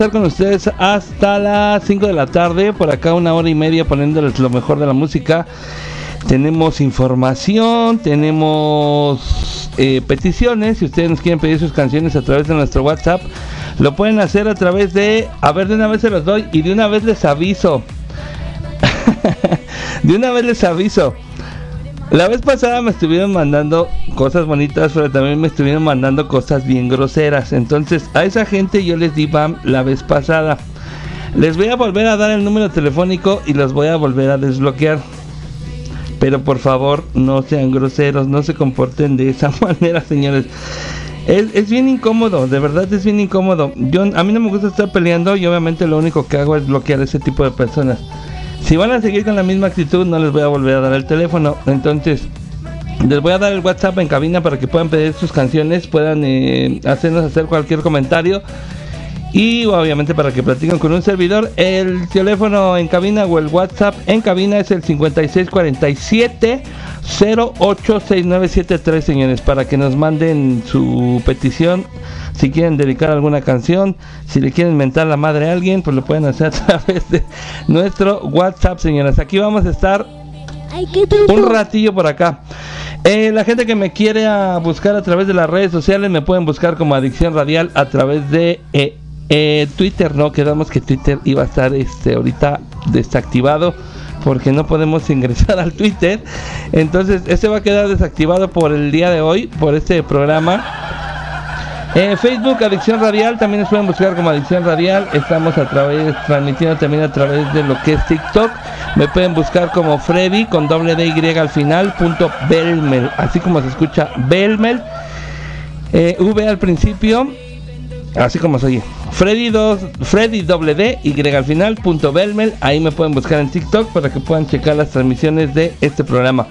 Estar con ustedes hasta las 5 de la tarde, por acá 1 hora y media poniéndoles lo mejor de la música. Tenemos información, tenemos peticiones. Si ustedes nos quieren pedir sus canciones a través de nuestro WhatsApp, lo pueden hacer a través de... A ver, de una vez se los doy y de una vez les aviso. De una vez les aviso. La vez pasada me estuvieron mandando cosas bonitas, pero también me estuvieron mandando cosas bien groseras. Entonces a esa gente yo les di BAM la vez pasada. Les voy a volver a dar el número telefónico y los voy a volver a desbloquear. Pero por favor no sean groseros, no se comporten de esa manera, señores. Es bien incómodo, de verdad es bien incómodo. A mí no me gusta estar peleando y obviamente lo único que hago es bloquear a ese tipo de personas. Si van a seguir con la misma actitud, no les voy a volver a dar el teléfono. Entonces, les voy a dar el WhatsApp en cabina para que puedan pedir sus canciones, puedan hacernos hacer cualquier comentario. Y obviamente para que platiquen con un servidor. El teléfono en cabina o el WhatsApp en cabina es el 5647-086973, señores, para que nos manden su petición. Si quieren dedicar alguna canción, si le quieren mentar la madre a alguien, pues lo pueden hacer a través de nuestro WhatsApp, señoras. Aquí vamos a estar un ratillo por acá. La gente que me quiere buscar a través de las redes sociales me pueden buscar como Adicción Radial a través de Twitter. No, quedamos que Twitter iba a estar ahorita desactivado porque no podemos ingresar al Twitter. Entonces este va a quedar desactivado por el día de hoy, por este programa. Facebook Adicción Radial, también nos pueden buscar como Adicción Radial. Estamos transmitiendo también a través de lo que es TikTok. Me pueden buscar como Freddy con doble D Y al final .belmel, así como se escucha, Belmel, V al principio, así como se oye, Freddy doble D Y al final .belmel. Ahí me pueden buscar en TikTok para que puedan checar las transmisiones de este programa.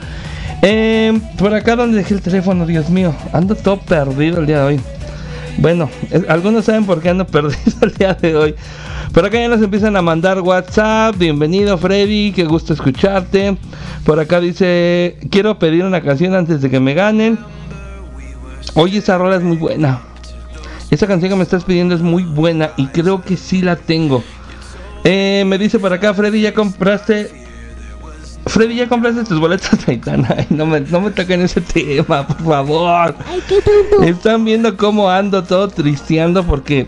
Por acá donde dejé el teléfono, Dios mío, ando todo perdido el día de hoy. Bueno, algunos saben por qué ando perdido el día de hoy. Por acá ya nos empiezan a mandar WhatsApp. Bienvenido, Freddy, qué gusto escucharte. Por acá dice, quiero pedir una canción antes de que me ganen. Oye, esa rola es muy buena. Esa canción que me estás pidiendo es muy buena y creo que sí la tengo. Me dice por acá, Freddy, ¿ya compraste tus boletos de Aitana? Ay, no me toquen ese tema, por favor. Ay, qué tonto. Están viendo cómo ando todo tristeando porque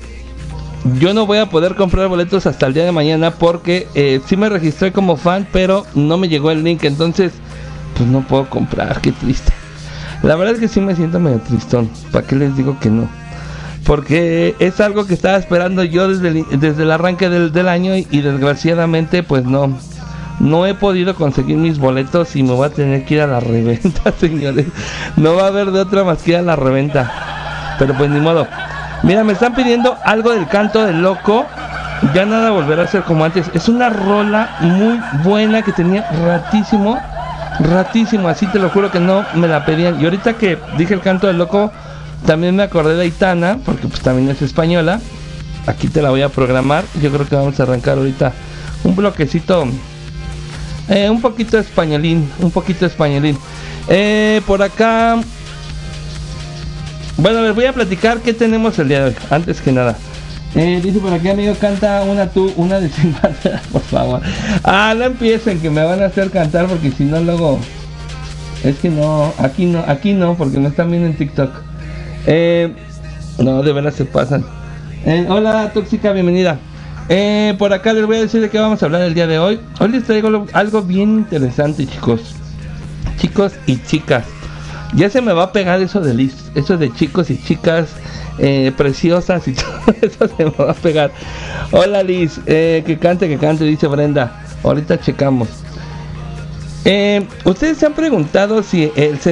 yo no voy a poder comprar boletos hasta el día de mañana porque sí me registré como fan, pero no me llegó el link, entonces pues no puedo comprar. Qué triste. La verdad es que sí me siento medio tristón. ¿Para qué les digo que no? Porque es algo que estaba esperando yo desde el arranque del año y desgraciadamente pues no he podido conseguir mis boletos y me voy a tener que ir a la reventa, señores. No va a haber de otra más que ir a la reventa. Pero pues ni modo. Mira, me están pidiendo algo del Canto del Loco. Ya nada volverá a ser como antes. Es una rola muy buena que tenía ratísimo, así te lo juro que no me la pedían. Y ahorita que dije el Canto del Loco, también me acordé de Aitana, porque pues también es española. Aquí te la voy a programar. Yo creo que vamos a arrancar ahorita un bloquecito, un poquito españolín. Por acá, bueno, les voy a platicar qué tenemos el día de hoy, antes que nada. Dice por aquí, amigo, canta una de Sin Bandera, por favor. No empiecen, que me van a hacer cantar, porque si no luego... Es que no, aquí no, porque no están viendo en TikTok. No, de veras se pasan. Hola, Tóxica, bienvenida. Por acá les voy a decir de qué vamos a hablar el día de hoy. Hoy les traigo algo bien interesante, chicos y chicas. Ya se me va a pegar eso de chicos y chicas preciosas y todo eso se me va a pegar. Hola, Liz, que cante, dice Brenda. Ahorita checamos. Ustedes se han preguntado si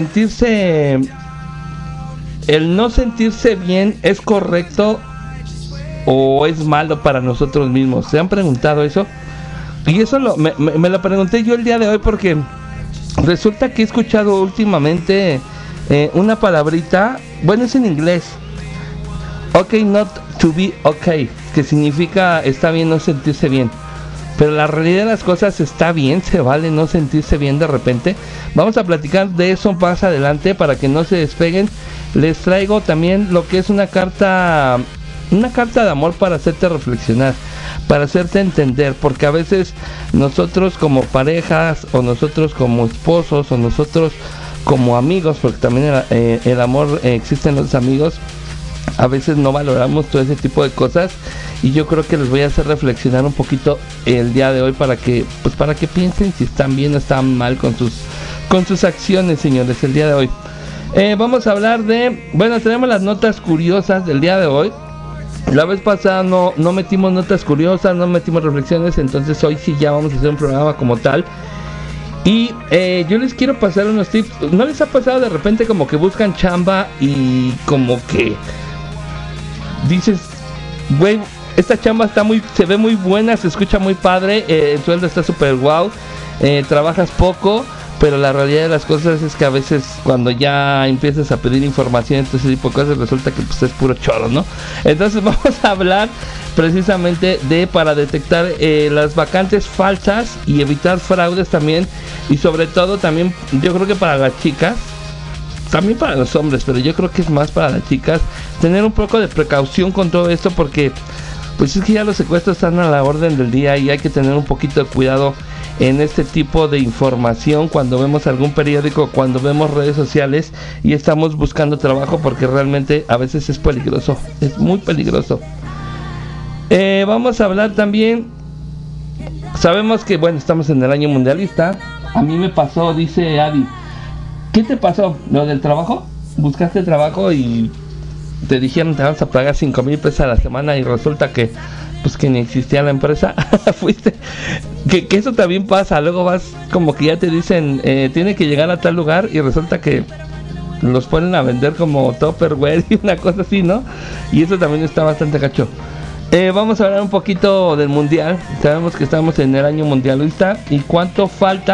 el no sentirse bien es correcto o es malo para nosotros mismos. ¿Se han preguntado eso? Y eso me lo pregunté yo el día de hoy porque resulta que he escuchado últimamente una palabrita, bueno, es en inglés, okay not to be okay, que significa está bien no sentirse bien. Pero la realidad de las cosas, está bien, se vale no sentirse bien de repente. Vamos a platicar de eso más adelante para que no se despeguen. Les traigo también lo que es una carta una carta de amor para hacerte reflexionar, para hacerte entender, porque a veces nosotros como parejas, o nosotros como esposos, o nosotros como amigos, porque también el amor existe en los amigos, a veces no valoramos todo ese tipo de cosas, y yo creo que les voy a hacer reflexionar un poquito el día de hoy para que piensen si están bien o están mal con sus acciones, señores, el día de hoy. Vamos a hablar tenemos las notas curiosas del día de hoy. La vez pasada no metimos notas curiosas, no metimos reflexiones, entonces hoy sí ya vamos a hacer un programa como tal. Y yo les quiero pasar unos tips. ¿No les ha pasado de repente como que buscan chamba y como que dices, güey, esta chamba se ve muy buena, se escucha muy padre, el sueldo está súper guau, trabajas poco, pero la realidad de las cosas es que a veces cuando ya empiezas a pedir información, todo ese tipo de cosas, resulta que pues es puro choro, ¿no? Entonces vamos a hablar precisamente para detectar las vacantes falsas y evitar fraudes también, y sobre todo también yo creo que para las chicas, también para los hombres, pero yo creo que es más para las chicas, tener un poco de precaución con todo esto, porque pues es que ya los secuestros están a la orden del día y hay que tener un poquito de cuidado en este tipo de información cuando vemos algún periódico, cuando vemos redes sociales y estamos buscando trabajo, porque realmente a veces es peligroso, es muy peligroso. Vamos a hablar también, sabemos que bueno, estamos en el año mundialista. A mí me pasó, dice Adi, ¿qué te pasó? ¿Lo del trabajo? ¿Buscaste trabajo y te dijeron te vas a pagar 5,000 pesos a la semana y resulta que pues que ni existía la empresa? Fuiste, que eso también pasa, luego vas como que ya te dicen tiene que llegar a tal lugar y resulta que los ponen a vender como Tupperware y una cosa así, ¿no? Y eso también está bastante gacho. Vamos a hablar un poquito del mundial. Sabemos que estamos en el año mundialista y cuánto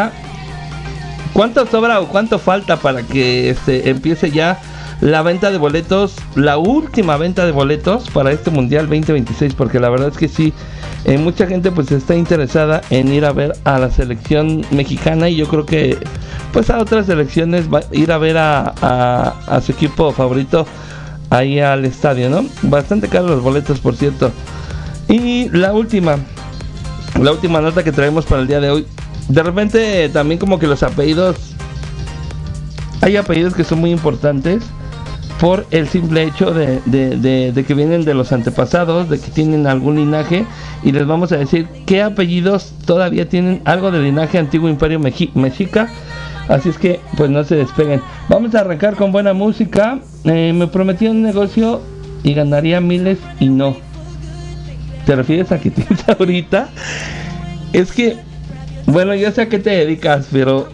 sobra o cuánto falta para que empiece ya la venta de boletos, la última venta de boletos para este Mundial 2026, porque la verdad es que sí, mucha gente pues está interesada en ir a ver a la selección mexicana, y yo creo que pues a otras selecciones va a ir a ver a su equipo favorito ahí al estadio, ¿no? Bastante caros los boletos, por cierto. Y la última nota que traemos para el día de hoy, de repente también como que los apellidos, hay apellidos que son muy importantes por el simple hecho de que vienen de los antepasados, de que tienen algún linaje, y les vamos a decir qué apellidos todavía tienen algo de linaje antiguo imperio mexica. Así es que pues no se despeguen. Vamos a arrancar con buena música. Me prometí un negocio y ganaría miles y no. ¿Te refieres a que tienes ahorita? Es que, bueno, yo sé a qué te dedicas, pero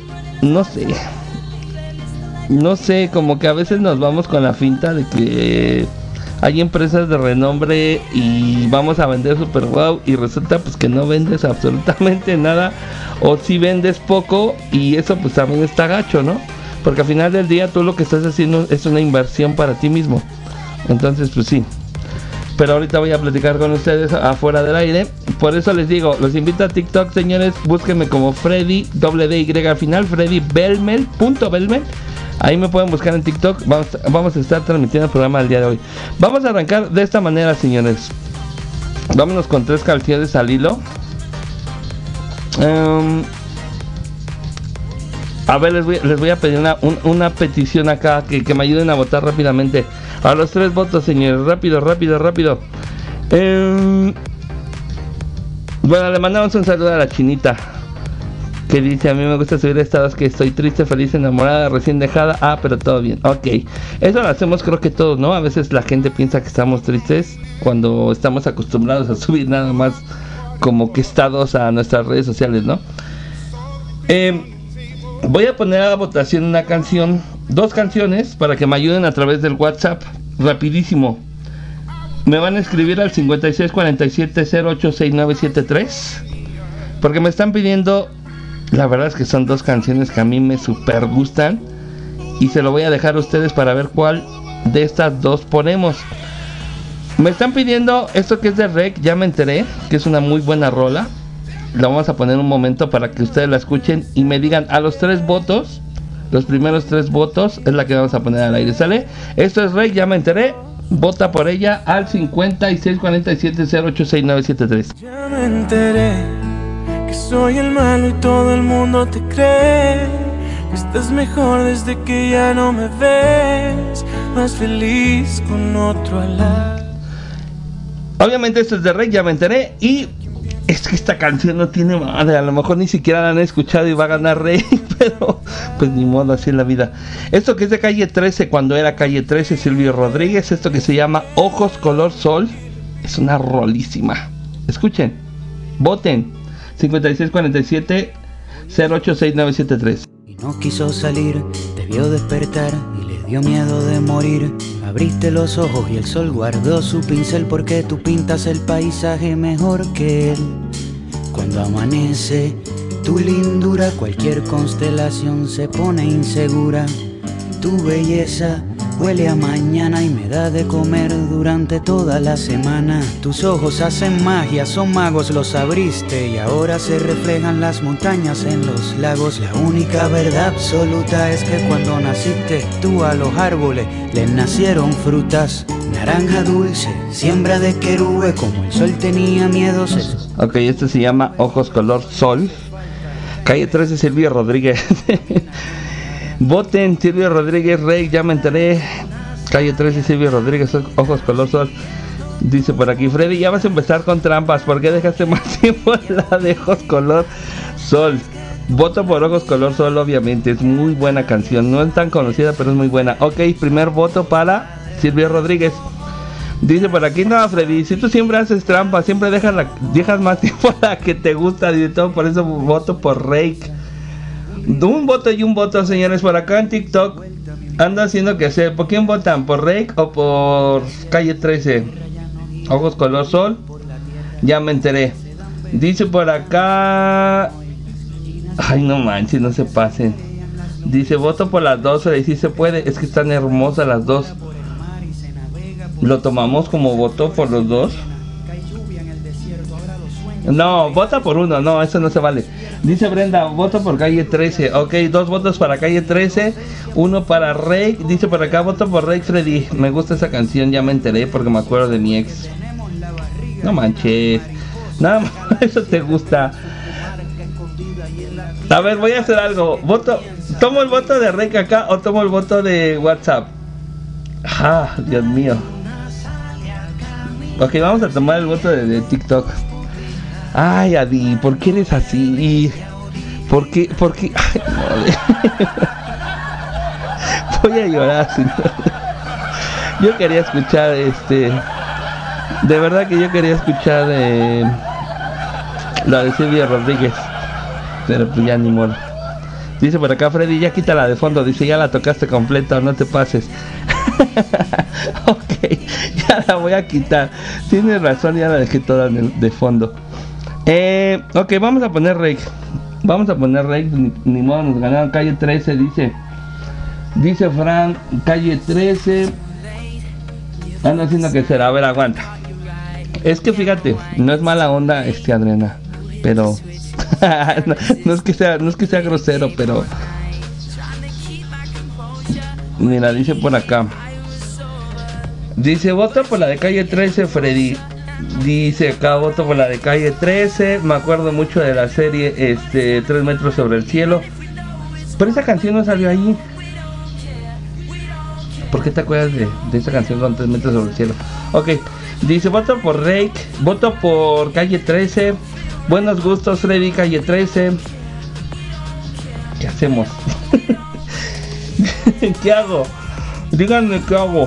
no sé, como que a veces nos vamos con la finta de que hay empresas de renombre y vamos a vender super wow, y resulta pues que no vendes absolutamente nada, o si vendes poco, y eso pues también está gacho, ¿no? Porque al final del día tú lo que estás haciendo es una inversión para ti mismo. Entonces pues sí, pero ahorita voy a platicar con ustedes afuera del aire. Por eso les digo, los invito a TikTok, señores. Búsquenme como Freddy, DY al final, Freddy Belmel, .Belmel. Ahí me pueden buscar en TikTok. Vamos a estar transmitiendo el programa el día de hoy. Vamos a arrancar de esta manera, señores. Vámonos con 3 canciones al hilo. A ver, les voy a pedir una petición acá, que me ayuden a votar rápidamente. A los 3 votos, señores. Rápido. Bueno, le mandamos un saludo a la Chinita, que dice: a mí me gusta subir estados que estoy triste, feliz, enamorada, recién dejada. Pero todo bien. Ok, eso lo hacemos creo que todos, ¿no? A veces la gente piensa que estamos tristes cuando estamos acostumbrados a subir nada más como que estados a nuestras redes sociales, ¿no? Voy a poner a votación una canción, 2 canciones, para que me ayuden a través del WhatsApp. Rapidísimo. Me van a escribir al 5647086973, porque me están pidiendo. La verdad es que son 2 canciones que a mí me super gustan, y se lo voy a dejar a ustedes para ver cuál de estas 2 ponemos. Me están pidiendo esto que es de Rec, Ya Me Enteré, que es una muy buena rola. La vamos a poner un momento para que ustedes la escuchen y me digan a los 3 votos. Los primeros 3 votos es la que vamos a poner al aire, ¿sale? Esto es Rec, Ya Me Enteré. Vota por ella al 5647-086-973. Ya me enteré que soy el malo y todo el mundo te cree. Estás mejor desde que ya no me ves, más feliz con otro al lado. Obviamente esto es de Rey, ya me enteré. Y es que esta canción no tiene madre. A lo mejor ni siquiera la han escuchado y va a ganar Rey. Pero pues ni modo, así es la vida. Esto que es de Calle 13, cuando era Calle 13, Silvio Rodríguez. Esto que se llama Ojos Color Sol. Es una rolísima. Escuchen, voten. 5647-086-973. Y no quiso salir, te vio despertar y le dio miedo de morir. Abriste los ojos y el sol guardó su pincel, porque tú pintas el paisaje mejor que él. Cuando amanece, tu lindura, cualquier constelación se pone insegura. Tu belleza huele a mañana y me da de comer durante toda la semana. Tus ojos hacen magia, son magos, los abriste y ahora se reflejan las montañas en los lagos. La única verdad absoluta es que cuando naciste tú a los árboles les nacieron frutas. Naranja dulce, siembra de querube, como el sol tenía miedo. Ok, esto se llama Ojos Color Sol. Calle 13, Silvio Rodríguez. Voten, Silvio Rodríguez, Rey, ya me enteré. Calle 13, Silvio Rodríguez, Ojos Color Sol. Dice por aquí, Freddy, ya vas a empezar con trampas. ¿Por qué dejaste más tiempo la de Ojos Color Sol? Voto por Ojos Color Sol, obviamente. Es muy buena canción. No es tan conocida, pero es muy buena. Ok, primer voto para Silvio Rodríguez. Dice por aquí, no, Freddy, si tú siempre haces trampas, siempre dejas más tiempo a la que te gusta. Dice todo, por eso voto por Rake. Un voto y un voto, señores. Por acá en TikTok ando haciendo que hacer. ¿Por quién votan? ¿Por Rake o por Calle 13? Ojos Color Sol. Ya me enteré. Dice por acá. Ay, no manches, no se pasen. Dice, voto por las dos. Y si se puede, es que están hermosas las dos. ¿Lo tomamos como voto por los dos? No, vota por uno. No, eso no se vale. Dice Brenda, voto por Calle 13. Ok, 2 votos para Calle 13, 1 para Rey. Dice por acá, voto por Rey, Freddy. Me gusta esa canción, ya me enteré porque me acuerdo de mi ex. No manches. Nada más eso te gusta. A ver, voy a hacer algo. ¿Tomo el voto de Rey acá o tomo el voto de WhatsApp? Ah, Dios mío. Ok, vamos a tomar el voto de TikTok. Ay, Adi, ¿por qué eres así? ¿Por qué? Ay, no. Voy a llorar, señor. Yo quería escuchar, de verdad que yo quería escuchar la de Silvia Rodríguez. Pero pues ya ni modo. Dice por acá, Freddy, ya quítala de fondo. Dice, ya la tocaste completa, no te pases. Ok, ya la voy a quitar. Tienes razón, ya la dejé toda de fondo. Ok, vamos a poner Rake. Ni modo, nos ganaron. Calle 13, dice Fran, Calle 13. Ando haciendo que será. A ver, aguanta. Es que fíjate, no es mala onda, Adriana, pero no es que sea grosero, pero mira, dice por acá. Dice, voto por la de Calle 13, Freddy. Dice acá, voto por la de Calle 13. Me acuerdo mucho de la serie 3 metros sobre el cielo. Pero esa canción no salió ahí. ¿Por qué te acuerdas de esa canción con 3 metros sobre el cielo? Ok, dice, voto por Rake. Voto por Calle 13. Buenos gustos, Freddy, Calle 13. ¿Qué hacemos? ¿Qué hago? Díganme qué hago.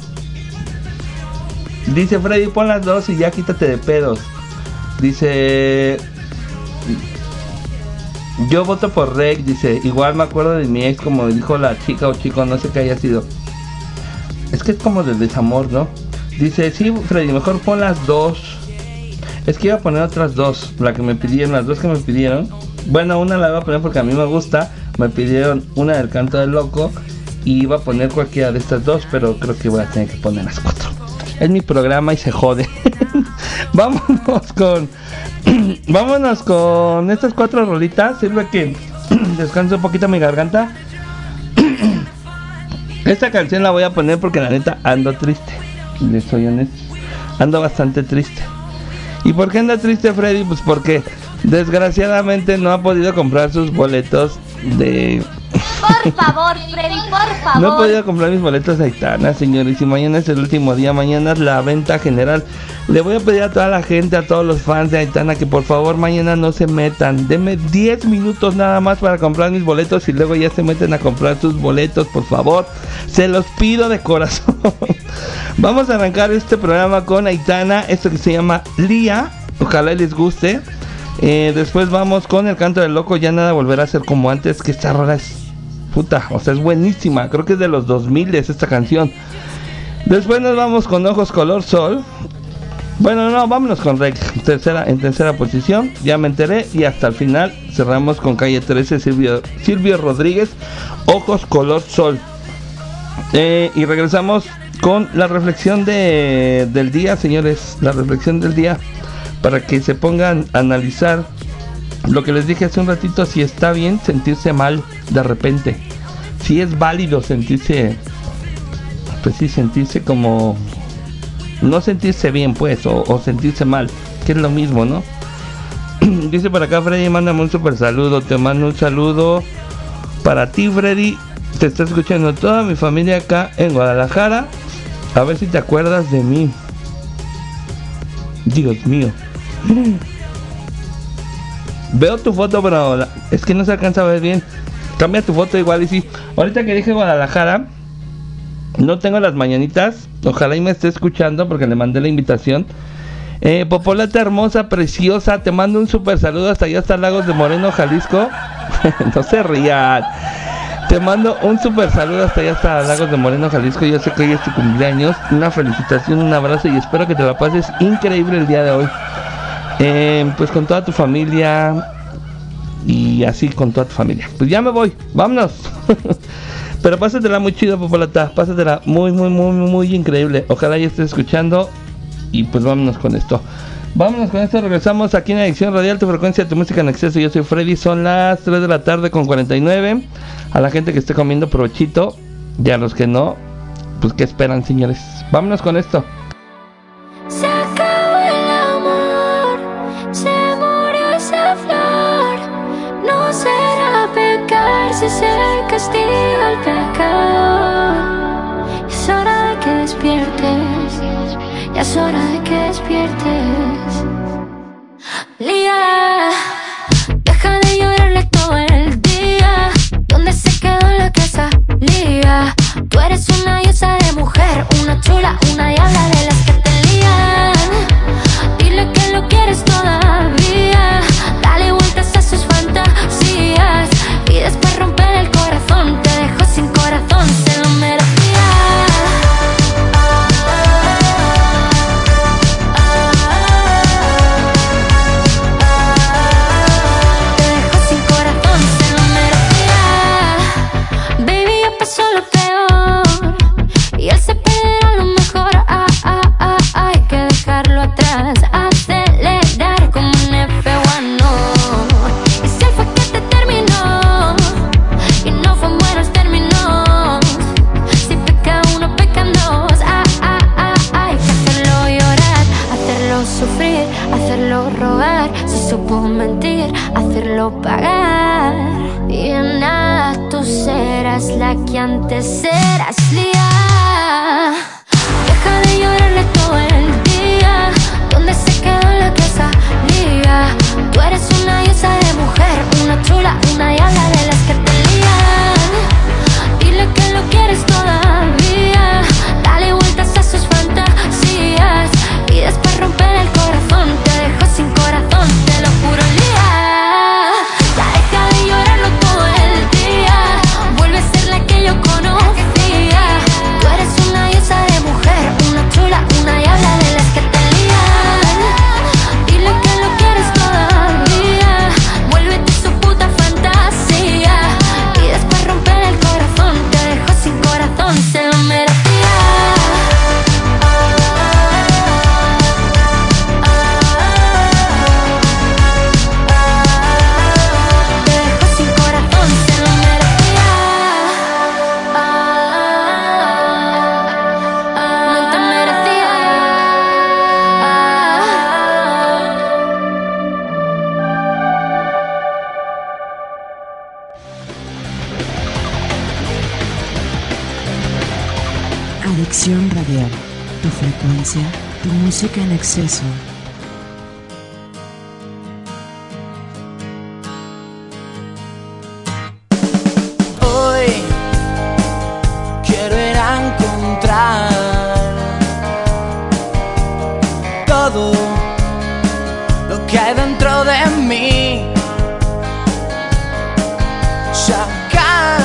Dice Freddy, pon las dos y ya quítate de pedos. Dice, yo voto por Rake. Dice, igual me acuerdo de mi ex, como dijo la chica o chico, no sé qué haya sido. Es que es como de desamor, ¿no? Dice, sí, Freddy, mejor pon las dos. Es que iba a poner otras dos, las dos que me pidieron. Bueno, una la iba a poner porque a mí me gusta. Me pidieron una del Canto del Loco y iba a poner cualquiera de estas dos, pero creo que voy a tener que poner las 4. Es mi programa y se jode. Vámonos con estas 4 rolitas. Sirve que descanse un poquito mi garganta. Esta canción la voy a poner porque la neta ando triste. les soy honesto. Ando bastante triste. ¿Y por qué anda triste Freddy? Pues porque desgraciadamente no ha podido comprar sus boletos de... Por favor, Freddy, por favor. No he podido comprar mis boletos de Aitana, señores. Y mañana es el último día. Mañana es la venta general. Le voy a pedir a toda la gente, a todos los fans de Aitana, que por favor mañana no se metan. Denme 10 minutos nada más para comprar mis boletos y luego ya se meten a comprar sus boletos, por favor. Se los pido de corazón. Vamos a arrancar este programa con Aitana, esto que se llama Lía. Ojalá les guste. Después vamos con El Canto del Loco. Ya nada volverá a ser como antes. Que esta rola es puta, o sea, es buenísima. Creo que es de los 2000 esta canción. Después nos vamos con Ojos Color Sol. Bueno, no, vámonos con Rec en tercera posición. Ya me enteré. Y hasta el final cerramos con Calle 13, Silvio Rodríguez, Ojos Color Sol. Y regresamos con la reflexión del día, señores. La reflexión del día, para que se pongan a analizar lo que les dije hace un ratito. Si está bien sentirse mal de repente, si es válido sentirse, pues sí, sentirse como, no sentirse bien pues, o sentirse mal, que es lo mismo, ¿no? Dice por acá Freddy, mándame un super saludo. Te mando un saludo para ti, Freddy. Te está escuchando toda mi familia acá en Guadalajara. A ver si te acuerdas de mí. Dios mío. Veo tu foto, pero es que no se alcanza a ver bien. Cambia tu foto igual y sí. Ahorita que dije Guadalajara, no tengo las mañanitas. Ojalá y me esté escuchando porque le mandé la invitación. Popolata hermosa, preciosa, te mando un super saludo hasta allá, hasta Lagos de Moreno, Jalisco. No se rían. Te mando un super saludo hasta allá, hasta Lagos de Moreno, Jalisco. Yo sé que hoy es tu cumpleaños. Una felicitación, un abrazo y espero que te la pases increíble el día de hoy. Pues con toda tu familia y así con toda tu familia. Pues ya me voy, vámonos. Pero pásatela muy chido, Popolata. Pásatela muy, muy, muy, muy increíble. Ojalá ya estés escuchando. Y pues vámonos con esto. Vámonos con esto, regresamos aquí en Adicción Radial, tu frecuencia, tu música en exceso. Yo soy Freddy, son las 3 de la tarde con 49. A la gente que esté comiendo, provechito. Y a los que no, pues qué esperan, señores. Vámonos con esto. Se acabó el amor, se murió esa flor. No será pecar si se castiga el pecado. Es hora de que despiertes, ya es hora de que despiertes. Lía, deja de llorarle todo el día. ¿Dónde se quedó la casa? Lía, tú eres una diosa de mujer, una chula, una diabla de las que te lían. Dile que lo quieres todavía. Dale vueltas a sus fantasías y después romper el corazón. Te dejó sin corazón, se lo merecía. Lo peor y él se perderá lo mejor. Hay que dejarlo atrás, acelerar como un F1. Y si él fue que te terminó y no fue en buenos términos, si peca uno, pecan dos. Hay que hacerlo llorar, hacerlo sufrir, hacerlo rogar. Si supo mentir, hacerlo pagar. Y en nada tú serás la que antes eras, Lía. Deja de llorarle todo el día. ¿Dónde se quedó la casa? Lía, tú eres una diosa de mujer, una chula, una diabla de las que te lían. Dile que lo quieres todavía. Dale vueltas a sus fantasías y después romper el corazón. Te dejó sin corazón, te lo juro, Lía. Ya deja de llorarlo todo el día. Vuelve a ser la que yo conocía. Tú eres una diosa Adicción radial, tu frecuencia, tu música en exceso. Hoy quiero ir a encontrar todo lo que hay dentro de mí, sacar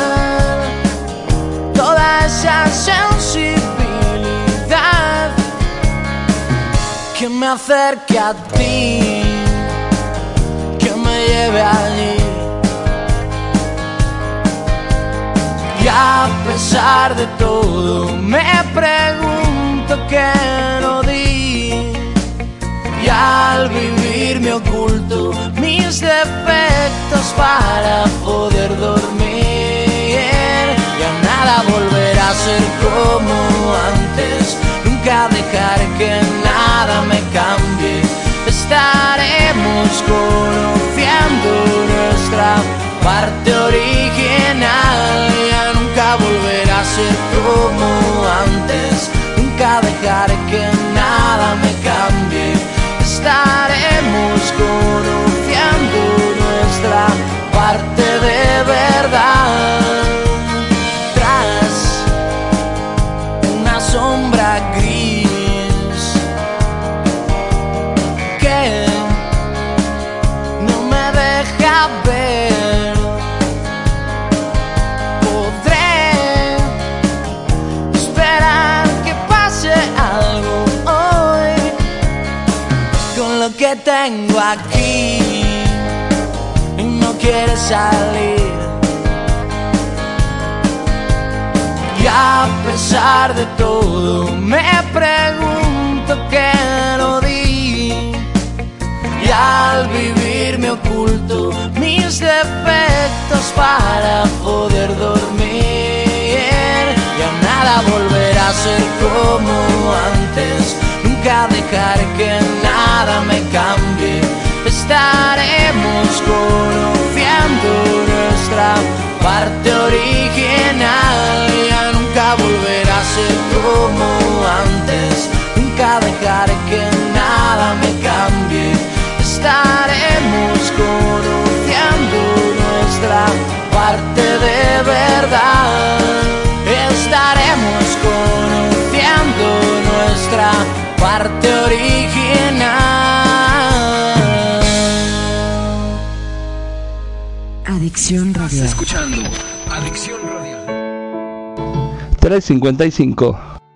toda esa sensibilidad que me acerque a ti, que me lleve allí. Y a pesar de todo me pregunto qué no di, y al vivir me oculto mis defectos para poder dormir. Ya nada volverá a ser como antes, nunca dejar que nada me cambie. Estaremos conociendo nuestra parte original. Ya nunca volverá a ser como antes, nunca dejar que nada me cambie. Estaremos conociendo nuestra parte de verdad. Tras una sombra gris que no me deja ver, podré esperar que pase algo hoy con lo que tengo aquí y no quiere salir. Y a pesar de todo me pregunto qué no di, y al vivir me oculto mis defectos para poder dormir. Ya nada volverá a ser como antes, nunca dejar que nada me cambie. Estaremos conociendo nuestra parte original. Ya nunca volverá a ser como antes, nunca dejar que nada me cambie. Estaremos conociendo nuestra parte de verdad. Estaremos conociendo nuestra parte original. Adicción radial. Estás escuchando Adicción Radial. 3:55.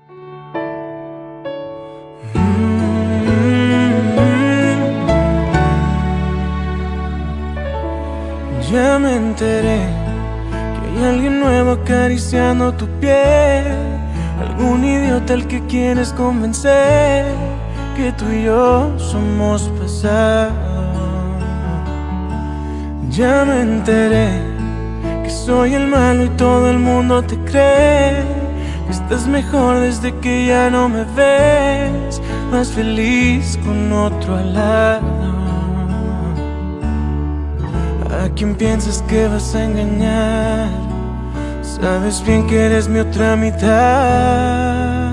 Ya me enteré que hay alguien nuevo acariciando tu piel, algún idiota al que quieres convencer que tú y yo somos pasado. Ya me enteré que soy el malo y todo el mundo te cree, que estás mejor desde que ya no me ves, más feliz con otro al lado. ¿A quién piensas que vas a engañar? Sabes bien que eres mi otra mitad.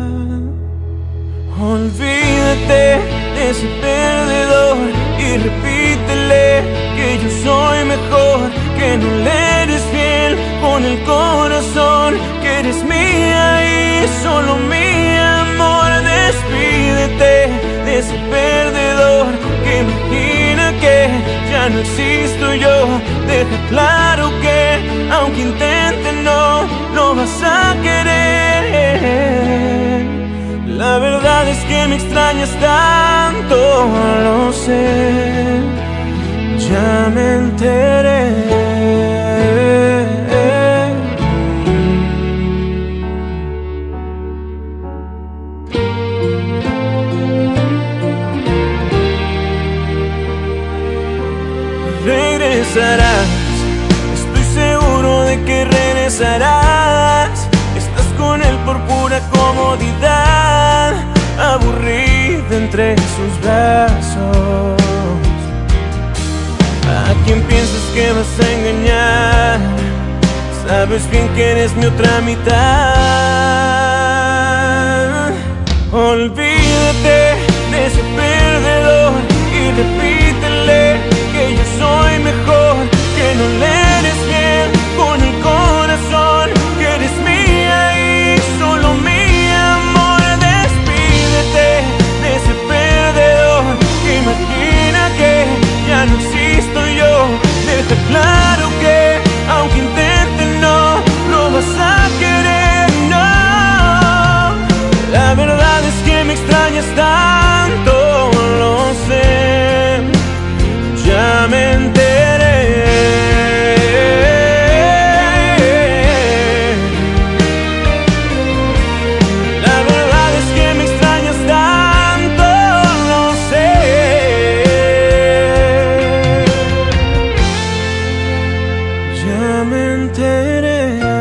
Olvídate de ese perdedor y repítele que yo soy mejor, que no le eres fiel con el corazón, que eres mía y solo mi amor. Despídete de ese perdedor que imagina que ya no existo yo. Deja claro que aunque intente no vas a querer. La verdad es que me extrañas tanto, lo sé, ya me enteré. Regresarás, estoy seguro de que regresarás. Estás con él por pura comodidad, aburrida entre sus brazos. ¿A quién piensas que vas a engañar? Sabes bien que eres mi otra mitad. Olvídate de ese perdedor y repítele que yo soy mejor, que no le eres bien con el corazón, que eres mía y solo mía, amor. Despídete de ese perdedor, imagina que ya no existo yo. Deja claro que aunque intentes no vas a querer, no. La verdad es que me extrañas tanto, lo sé, ya me enteré. La verdad es que me extrañas tanto, lo sé. Ya me enteré.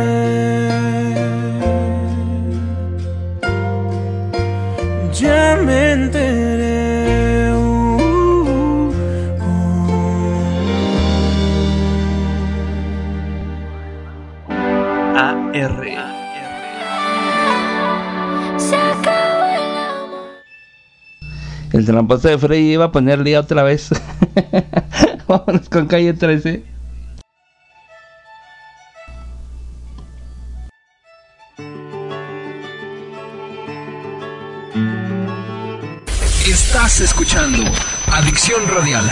Ya me enteré. AR. Se acabó el amor. El tramposo de Freddy iba a ponerle otra vez. Vámonos con Calle 13. Estás escuchando Adicción Radial.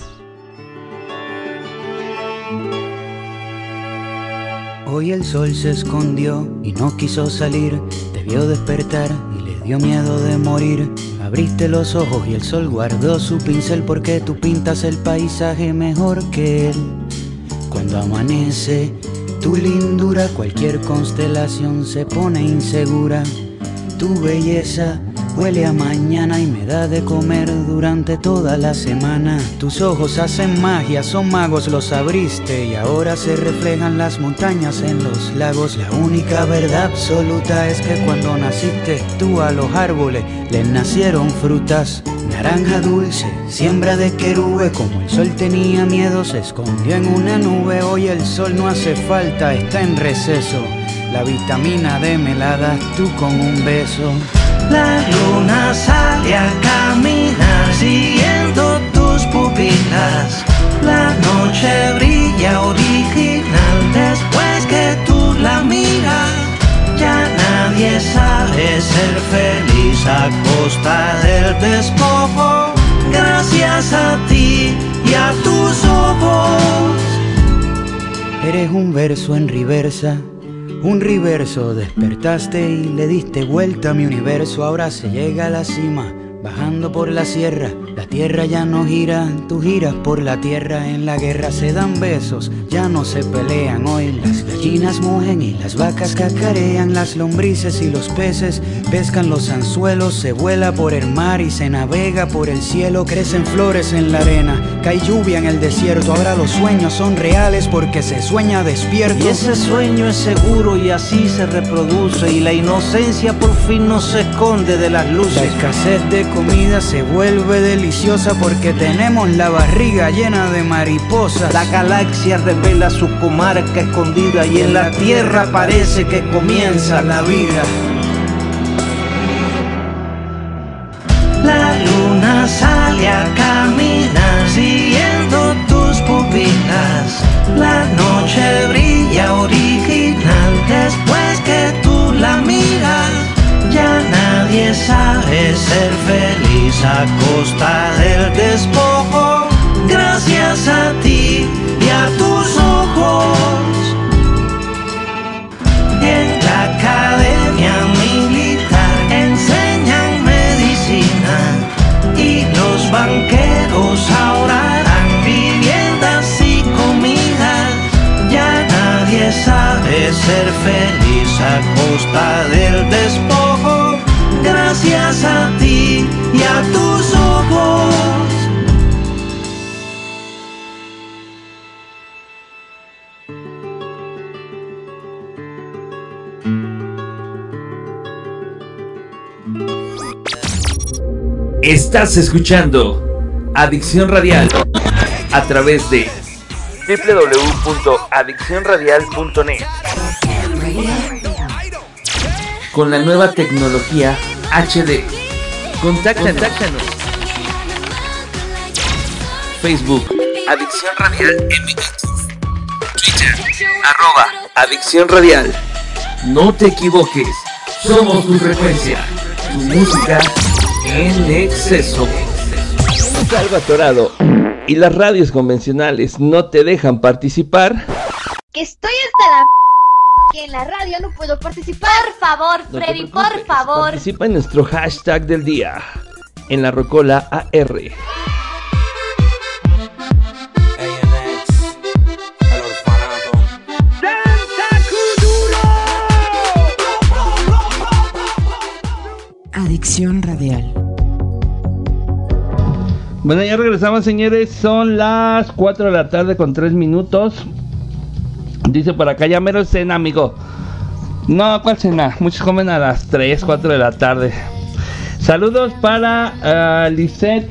Hoy el sol se escondió y no quiso salir. Te vio despertar y le dio miedo de morir. Abriste los ojos y el sol guardó su pincel, porque tú pintas el paisaje mejor que él. Cuando amanece tu lindura, cualquier constelación se pone insegura. Tu belleza huele a mañana y me da de comer durante toda la semana. Tus ojos hacen magia, son magos, los abriste y ahora se reflejan las montañas en los lagos. La única verdad absoluta es que cuando naciste tú a los árboles les nacieron frutas. Naranja dulce, siembra de querube, como el sol tenía miedo se escondió en una nube. Hoy el sol no hace falta, está en receso. La vitamina D me la das tú con un beso. La luna sale a caminar siguiendo tus pupilas. La noche brilla original después que tú la miras. Ya nadie sabe ser feliz a costa del despojo. Gracias a ti y a tus ojos. Eres un verso en reversa. Un reverso, despertaste y le diste vuelta a mi universo. Ahora se llega a la cima, bajando por la sierra. La tierra ya no gira, tú giras por la tierra. En la guerra se dan besos, ya no se pelean. Hoy las gallinas mugen y las vacas cacarean. Las lombrices y los peces pescan los anzuelos. Se vuela por el mar y se navega por el cielo. Crecen flores en la arena, cae lluvia en el desierto. Ahora los sueños son reales porque se sueña despierto. Y ese sueño es seguro y así se reproduce. Y la inocencia por fin no se esconde de las luces. La escasez de comida se vuelve deliciosa porque tenemos la barriga llena de mariposas. La galaxia revela su comarca escondida y en la tierra parece que comienza la vida. La luna sale a caminar siguiendo tus pupilas. La noche brilla original después que tú la miras. Ya nadie sabe ser feliz a costa del despojo. Gracias a ti y a tus ojos. En la academia militar enseñan medicina y los banqueros ahora dan viviendas y comidas. Ya nadie sabe ser feliz a costa del despojo. Gracias a ti y a tus ojos. Estás escuchando Adicción Radial a través de www.adiccionradial.net. Con la nueva tecnología HD. Contáctanos. Facebook, Adicción Radial MX. Twitter, @Adicción Radial. No te equivoques, somos tu frecuencia, tu música en exceso. Algo atorado y las radios convencionales no te dejan participar. Que estoy hasta la que en la radio no puedo participar. Por favor, Freddy, por favor. Participa en nuestro hashtag del día, en la Rocola AR. Adicción Radial. Bueno, ya regresamos, señores. Son las 4 de la tarde con 3 minutos. Dice por acá, ya mero cena, amigo. No, ¿cuál cena? Muchos comen a las 3, 4 de la tarde. Saludos para Lisette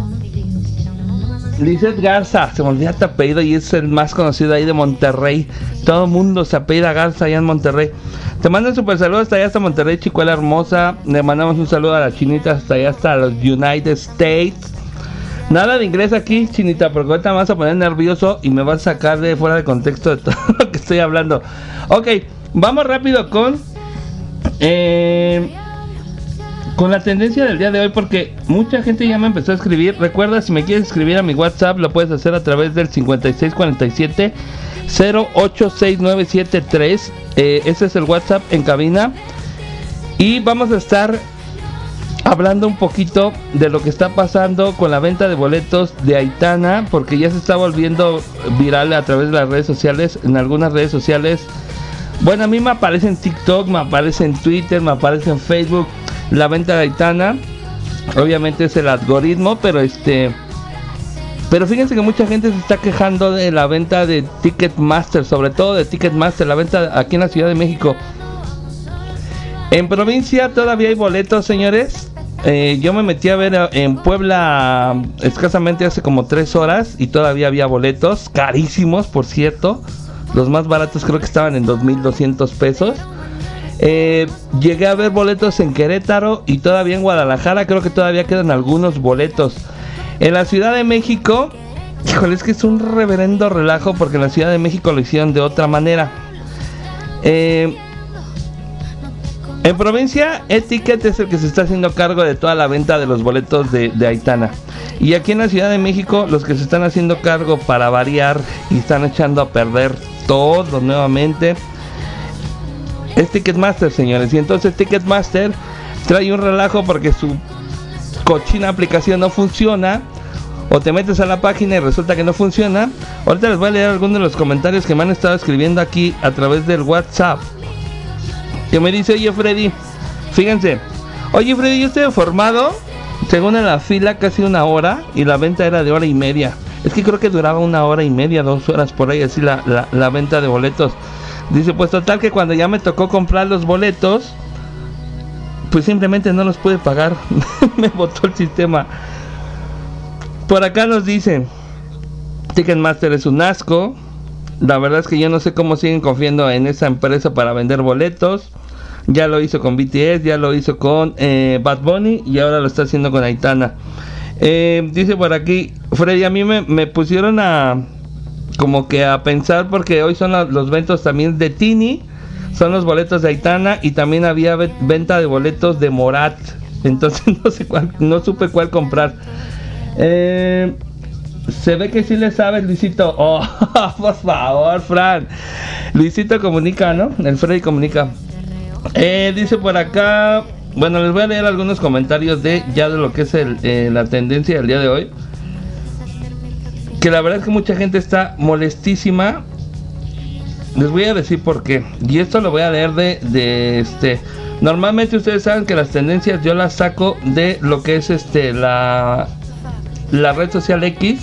Garza. Se me olvidó tu apellido y es el más conocido ahí de Monterrey. Todo el mundo se apellida Garza allá en Monterrey. Te mando un super saludo hasta allá, hasta Monterrey, Chicuela hermosa. Le mandamos un saludo a las chinitas hasta allá, hasta los United States. Nada de inglés aquí, chinita, porque ahorita me vas a poner nervioso y me vas a sacar de fuera de contexto de todo lo que estoy hablando. Ok, vamos rápido con la tendencia del día de hoy, porque mucha gente ya me empezó a escribir. Recuerda, si me quieres escribir a mi WhatsApp, lo puedes hacer a través del 5647 086973. Ese es el WhatsApp en cabina. Y vamos a estar hablando un poquito de lo que está pasando con la venta de boletos de Aitana, porque ya se está volviendo viral a través de las redes sociales, en algunas redes sociales. Bueno, a mí me aparece en TikTok, me aparece en Twitter, me aparece en Facebook la venta de Aitana. Obviamente es el algoritmo, pero fíjense que mucha gente se está quejando de la venta de Ticketmaster, sobre todo de Ticketmaster, la venta aquí en la Ciudad de México. En provincia todavía hay boletos, señores. Yo me metí a ver en Puebla escasamente hace como 3 horas y todavía había boletos, carísimos por cierto. Los más baratos creo que estaban en 2,200 pesos. Llegué a ver boletos en Querétaro y todavía en Guadalajara creo que todavía quedan algunos boletos. En la Ciudad de México, híjole, es que es un reverendo relajo porque en la Ciudad de México lo hicieron de otra manera. En provincia, Etiquet es el que se está haciendo cargo de toda la venta de los boletos de Aitana. Y aquí en la Ciudad de México, los que se están haciendo cargo para variar y están echando a perder todo nuevamente es Ticketmaster, señores. Y entonces Ticketmaster trae un relajo porque su cochina aplicación no funciona. O te metes a la página y resulta que no funciona. Ahorita les voy a leer algunos de los comentarios que me han estado escribiendo aquí a través del WhatsApp. Que me dice, oye Freddy, fíjense, oye Freddy, yo estoy formado, según en la fila casi 1 hora y la venta era de 1:30. Es que creo que duraba 1:30, 2 horas por ahí, así la venta de boletos. Dice, pues total que cuando ya me tocó comprar los boletos, pues simplemente no los pude pagar. Me botó el sistema. Por acá nos dicen, Ticketmaster es un asco. La verdad es que yo no sé cómo siguen confiando en esa empresa para vender boletos. Ya lo hizo con BTS, ya lo hizo con Bad Bunny y ahora lo está haciendo con Aitana. Dice por aquí, Freddy, a mí me pusieron como que a pensar porque hoy son los eventos también de Tini, son los boletos de Aitana y también había venta de boletos de Morat. Entonces no supe cuál comprar. Se ve que sí le sabes, Luisito. Oh, por favor, Fran. Luisito comunica, ¿no? El Freddy comunica. Dice por acá. Bueno, les voy a leer algunos comentarios de lo que es la tendencia del día de hoy. Que la verdad es que mucha gente está molestísima. Les voy a decir por qué. Y esto lo voy a leer Normalmente ustedes saben que las tendencias yo las saco de lo que es la red social X.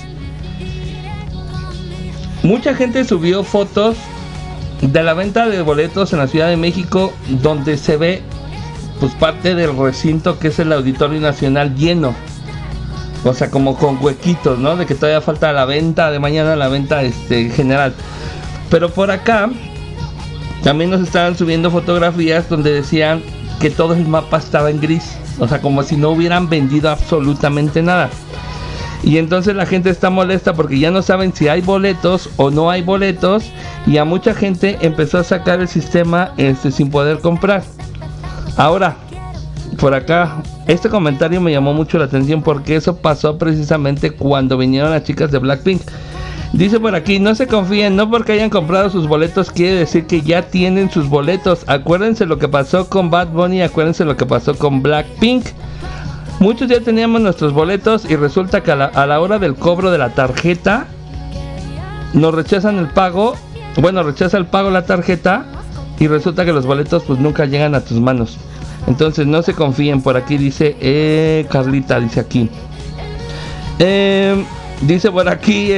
Mucha gente subió fotos de la venta de boletos en la Ciudad de México, donde se ve pues parte del recinto que es el Auditorio Nacional lleno, o sea, como con huequitos, ¿no? De que todavía falta la venta de mañana, la venta general. Pero por acá también nos estaban subiendo fotografías donde decían que todo el mapa estaba en gris, o sea, como si no hubieran vendido absolutamente nada. Y entonces la gente está molesta porque ya no saben si hay boletos o no hay boletos, y a mucha gente empezó a sacar el sistema sin poder comprar. Ahora, por acá, este comentario me llamó mucho la atención porque eso pasó precisamente cuando vinieron las chicas de Blackpink. Dice por aquí, no se confíen, no porque hayan comprado sus boletos quiere decir que ya tienen sus boletos. Acuérdense lo que pasó con Bad Bunny, acuérdense lo que pasó con Blackpink. Muchos ya teníamos nuestros boletos y resulta que a la hora del cobro de la tarjeta nos rechazan el pago. Bueno, rechaza el pago la tarjeta y resulta que los boletos pues nunca llegan a tus manos. Entonces no se confíen. Por aquí dice Carlita, dice aquí dice por aquí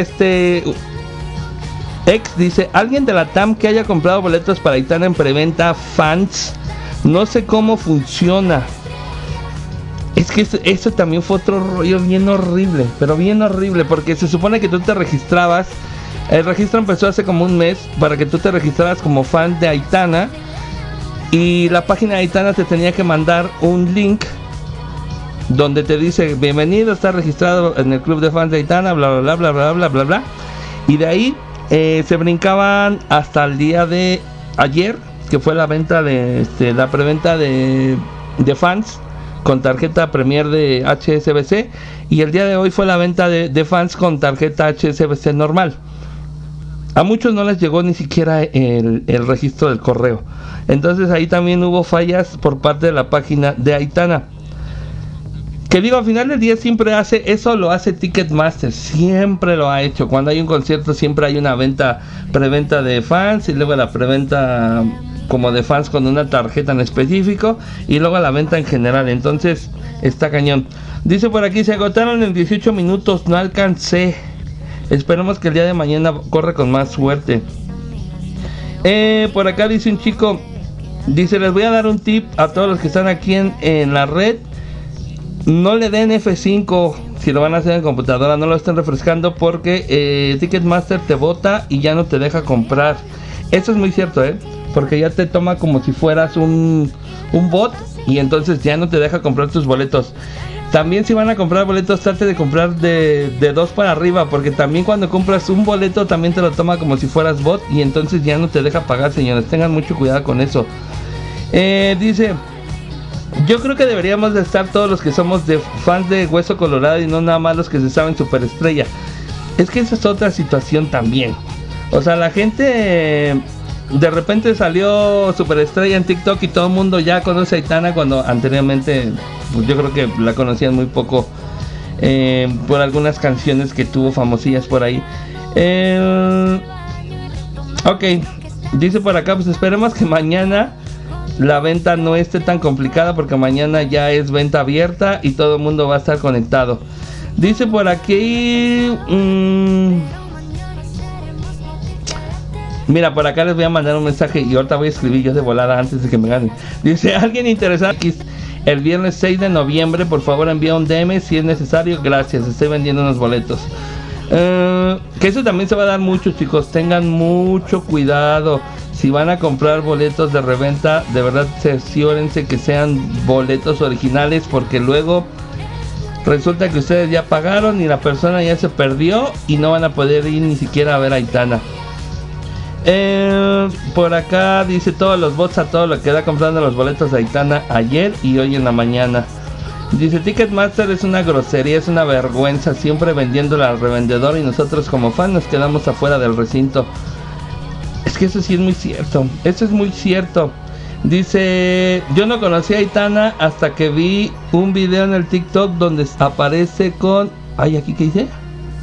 dice, alguien de la TAM que haya comprado boletos para Aitana en preventa fans, no sé cómo funciona. Es que eso también fue otro rollo bien horrible, pero bien horrible, porque se supone que tú te registrabas. El registro empezó hace como un mes para que tú te registraras como fan de Aitana, y la página de Aitana te tenía que mandar un link donde te dice, bienvenido, está registrado en el club de fans de Aitana, bla bla bla bla bla bla bla, y de ahí se brincaban hasta el día de ayer, que fue la venta de la preventa de fans con tarjeta Premier de HSBC, y el día de hoy fue la venta de fans con tarjeta HSBC normal. A muchos no les llegó ni siquiera el registro del correo. Entonces ahí también hubo fallas por parte de la página de Aitana. Que digo, al final del día siempre eso lo hace Ticketmaster, siempre lo ha hecho. Cuando hay un concierto siempre hay una preventa de fans, y luego la preventa como de fans con una tarjeta en específico, y luego la venta en general. Entonces está cañón. Dice por aquí, se agotaron en 18 minutos, no alcancé. Esperemos que el día de mañana corra con más suerte. Por acá dice un chico, dice, les voy a dar un tip a todos los que están aquí en la red. No le den F5 si lo van a hacer en computadora, no lo estén refrescando, porque Ticketmaster te bota y ya no te deja comprar. Eso es muy cierto, porque ya te toma como si fueras un bot, y entonces ya no te deja comprar tus boletos. También si van a comprar boletos, trate de comprar de 2 para arriba, porque también cuando compras un boleto también te lo toma como si fueras bot, y entonces ya no te deja pagar, señores. Tengan mucho cuidado con eso. Dice, yo creo que deberíamos de estar todos los que somos fans de Hueso Colorado y no nada más los que se saben Superestrella. Es que esa es otra situación también. O sea, la gente de repente salió Superestrella en TikTok y todo el mundo ya conoce a Aitana, cuando anteriormente pues yo creo que la conocían muy poco, por algunas canciones que tuvo famosillas por ahí. Ok, dice por acá, pues esperemos que mañana la venta no esté tan complicada, porque mañana ya es venta abierta y todo el mundo va a estar conectado. Dice por aquí, mira, por acá les voy a mandar un mensaje y ahorita voy a escribir yo de volada antes de que me ganen. Dice, alguien interesado aquí el viernes 6 de noviembre, por favor envía un DM si es necesario, gracias, estoy vendiendo unos boletos. Que eso también se va a dar mucho, chicos, tengan mucho cuidado. Si van a comprar boletos de reventa, de verdad cerciórense que sean boletos originales, porque luego resulta que ustedes ya pagaron y la persona ya se perdió y no van a poder ir ni siquiera a ver a Aitana. Por acá dice, todos los bots a todo lo que da comprando los boletos de Aitana ayer y hoy en la mañana. Dice, Ticketmaster es una grosería, es una vergüenza, siempre vendiéndola al revendedor y nosotros como fans nos quedamos afuera del recinto. Es que eso sí es muy cierto, eso es muy cierto. Dice, yo no conocí a Aitana hasta que vi un video en el TikTok donde aparece con... Ay, ¿aquí qué dice?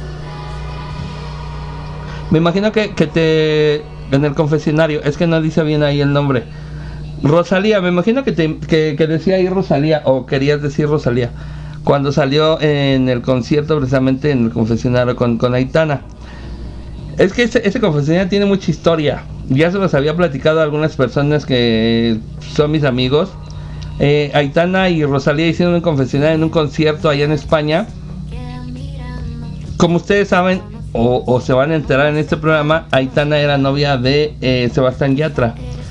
Me imagino que en el confesionario, es que no dice bien ahí el nombre. Rosalía, me imagino que decía ahí Rosalía, o querías decir Rosalía, cuando salió en el concierto precisamente en el confesionario con Aitana. Es que ese confesionario tiene mucha historia. Ya se los había platicado a algunas personas que son mis amigos. Aitana y Rosalía hicieron un confesionario en un concierto allá en España. Como ustedes saben, o se van a enterar en este programa, Aitana era novia de Sebastián Yatra.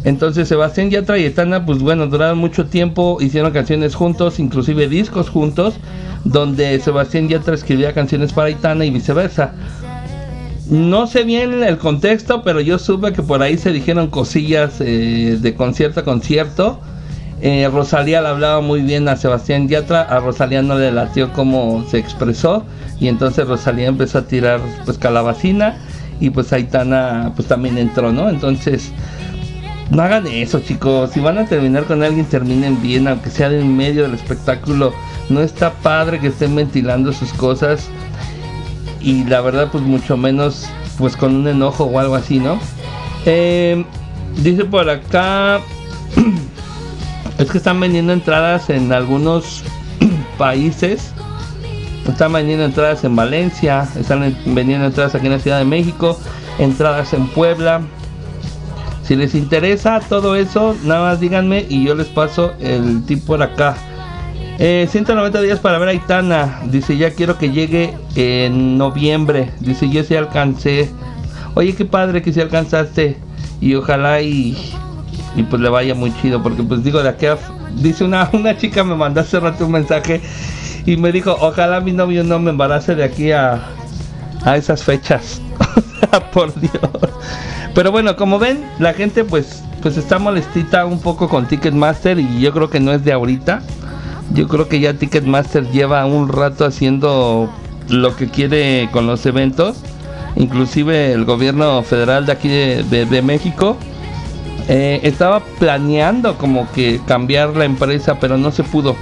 Entonces Sebastián Yatra y Aitana, pues bueno, duraron mucho tiempo, hicieron canciones juntos, inclusive discos juntos, donde Sebastián Yatra escribía canciones para Aitana y viceversa. No sé bien el contexto, pero yo supe que por ahí se dijeron cosillas de concierto a concierto. Rosalía le hablaba muy bien a Sebastián Yatra, a Rosalía no le latió cómo se expresó, y entonces Rosalía empezó a tirar pues calabacina, y pues Aitana pues también entró, ¿no? Entonces no hagan eso, chicos. Si van a terminar con alguien, terminen bien, aunque sea de en medio del espectáculo. No está padre que estén ventilando sus cosas, y la verdad pues mucho menos pues con un enojo o algo así, ¿no? Dice por acá es que están vendiendo entradas en algunos países. Están vendiendo entradas en Valencia, están vendiendo entradas aquí en la Ciudad de México, entradas en Puebla. Si les interesa todo eso, nada más díganme y yo les paso el tip por acá. 190 días para ver a Aitana. Dice, ya quiero que llegue en noviembre. Dice, yo sí alcancé. Oye, qué padre que sí alcanzaste. Y ojalá y pues le vaya muy chido. Porque pues digo, de aquí a... Dice una chica me mandó hace rato un mensaje y me dijo, ojalá mi novio no me embarace de aquí a esas fechas. Por Dios. Pero bueno, como ven, la gente pues está molestita un poco con Ticketmaster, y yo creo que no es de ahorita. Yo creo que ya Ticketmaster lleva un rato haciendo lo que quiere con los eventos. Inclusive el gobierno federal de aquí de México estaba planeando como que cambiar la empresa, pero no se pudo.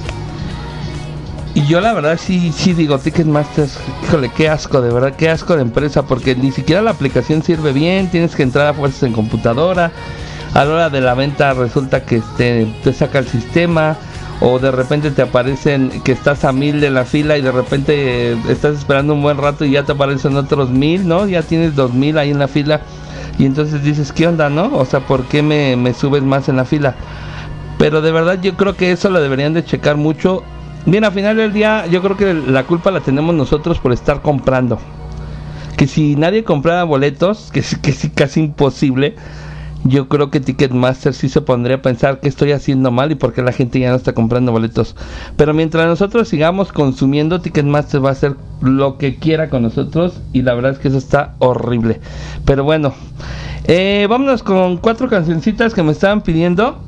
Y yo la verdad sí digo, Ticketmaster, híjole, qué asco, de verdad, qué asco de empresa, porque ni siquiera la aplicación sirve bien, tienes que entrar a fuerzas en computadora, a la hora de la venta resulta que te saca el sistema, o de repente te aparecen que estás a 1000 de la fila y de repente estás esperando un buen rato y ya te aparecen otros 1000, ¿no? Ya tienes 2000 ahí en la fila, y entonces dices, ¿qué onda, no? O sea, ¿por qué me subes más en la fila? Pero de verdad yo creo que eso lo deberían de checar mucho. Bien, al final del día yo creo que la culpa la tenemos nosotros por estar comprando. Que si nadie comprara boletos, que es casi imposible, yo creo que Ticketmaster sí se pondría a pensar qué estoy haciendo mal y por qué la gente ya no está comprando boletos. Pero mientras nosotros sigamos consumiendo, Ticketmaster va a hacer lo que quiera con nosotros, y la verdad es que eso está horrible. Pero bueno, vámonos con 4 cancioncitas que me estaban pidiendo.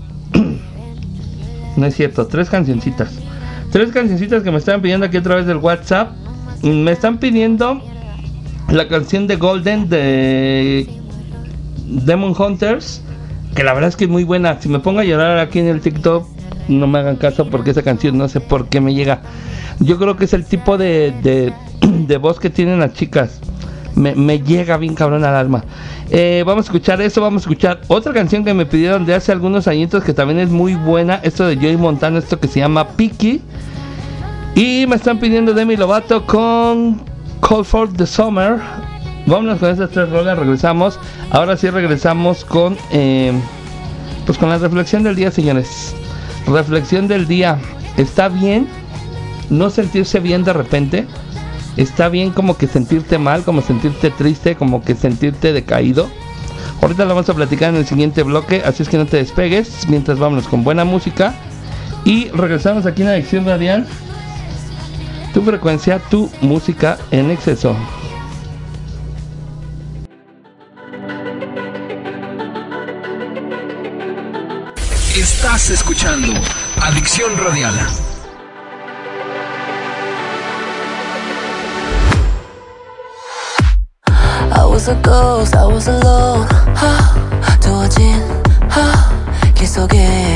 No es cierto, 3 cancioncitas. 3 cancioncitas que me estaban pidiendo aquí a través del WhatsApp. Me están pidiendo la canción de Golden de Demon Hunters, que la verdad es que es muy buena. Si me pongo a llorar aquí en el TikTok, no me hagan caso, porque esa canción no sé por qué me llega. Yo creo que es el tipo de voz que tienen las chicas. Me llega bien cabrón al alma. Vamos a escuchar eso, vamos a escuchar otra canción que me pidieron de hace algunos añitos, que también es muy buena, esto de Joey Montana, esto que se llama Picky. Y me están pidiendo Demi Lovato con Call for the Summer. Vámonos con esas 3 rolas, regresamos. Ahora sí regresamos con pues con la reflexión del día, señores. Reflexión del día. Está bien no sentirse bien de repente. Está bien como que sentirte mal, como sentirte triste, como que sentirte decaído. Ahorita lo vamos a platicar en el siguiente bloque, así es que no te despegues. Mientras vámonos con buena música y regresamos aquí en Adicción Radial. Tu frecuencia, tu música en exceso. Estás escuchando Adicción Radial. I was a ghost, I was alone. 두어진 길 속에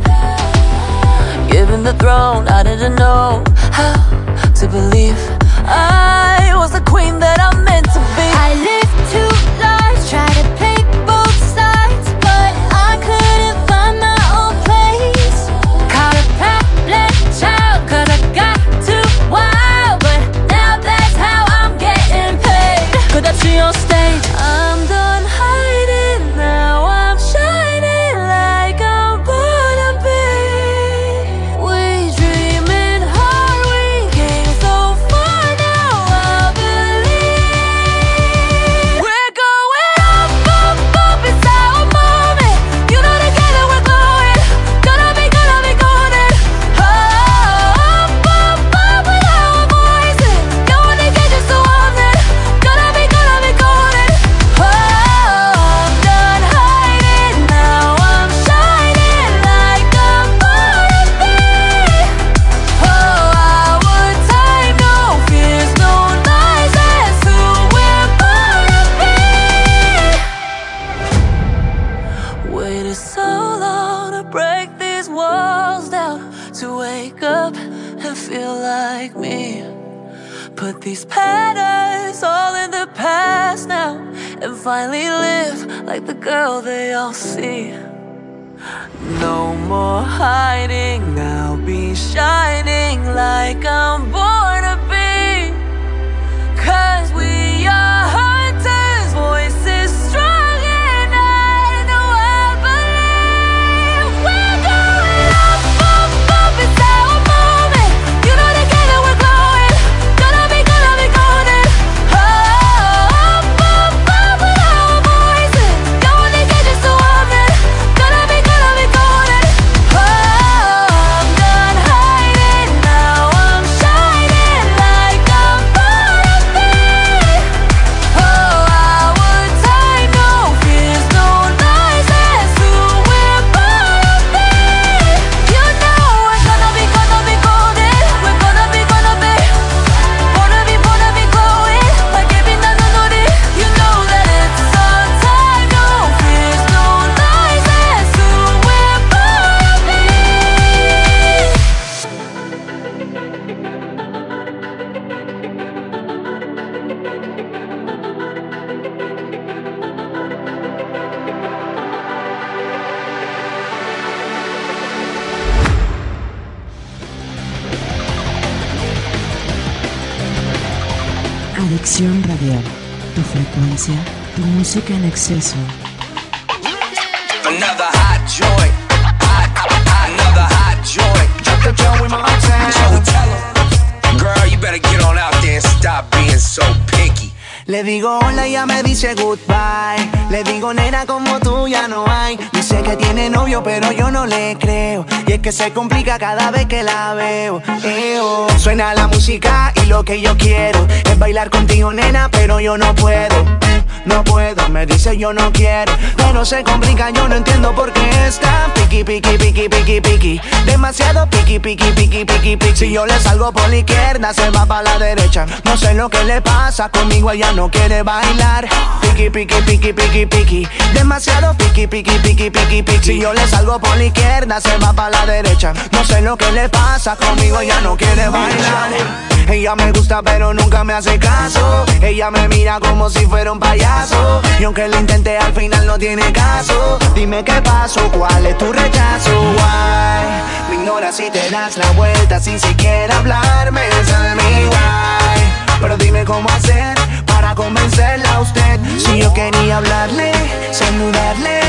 Given the throne, I didn't know how to believe I was the queen that I'm meant to be. I lived 2 lives, tried to play both sides, but I couldn't find my own place. Caught a problem child, 'cause I got too wild, but now that's how I'm getting paid. 끝없이 on stage, I'm done hiding, now I'm shining like I'm born to be. We dreaming hard, we came so far, now us all in the past now and finally live like the girl they all see. No more hiding, I'll be shining like I'm born to be. 'Cause we are hunters, voices strong and I know I believe. We're going up, up, up, it's our moment. You know together we're glowing, gonna be golden. Up, up, up with our voices, going to get just so often. Gonna be golden. Oh, I'm done hiding, now I'm shining like I'm born to be. Oh, our time, no fears, no lies, that's who we're born to be. You know we're gonna be golden. We're gonna be glowing like every night on it. You know that it's our time, no fears, no lies, that's who we're born to be. Adicción radial. Tu frecuencia, tu música en exceso. Another hot joint. Another hot joint. Drop the Joey Montana. Joey, tell him. Girl, you better get on out there and stop being so picky. Le digo hola y ella me dice goodbye. Le digo nena como tú ya no hay. Dice que tiene novio pero yo no le creo. Y es que se complica cada vez que la veo. Suena la música y lo que yo quiero es bailar contigo nena pero yo no puedo. No puedo, me dice yo no quiero. Pero se complica, yo no entiendo por qué está piqui, piqui, piqui, piqui, piqui. Demasiado piqui, piqui, piqui, piqui, piqui. Si yo le salgo por la izquierda, se va para la derecha. No sé lo que le pasa, conmigo ella no quiere bailar. Piqui, piqui, piqui, piqui, piqui. Demasiado piqui, piqui, piqui, piqui, piqui. Si yo le salgo por la izquierda, se va para la derecha. No sé lo que le pasa, conmigo ella no quiere bailar. Ella me gusta pero nunca me hace caso. Ella me mira como si fuera un payaso. Y aunque lo intenté al final no tiene caso. Dime qué pasó, cuál es tu rechazo. Why? Me ignoras y te das la vuelta sin siquiera hablarme. Tell me why. Pero dime cómo hacer para convencerla a usted. Si yo quería hablarle, saludarle,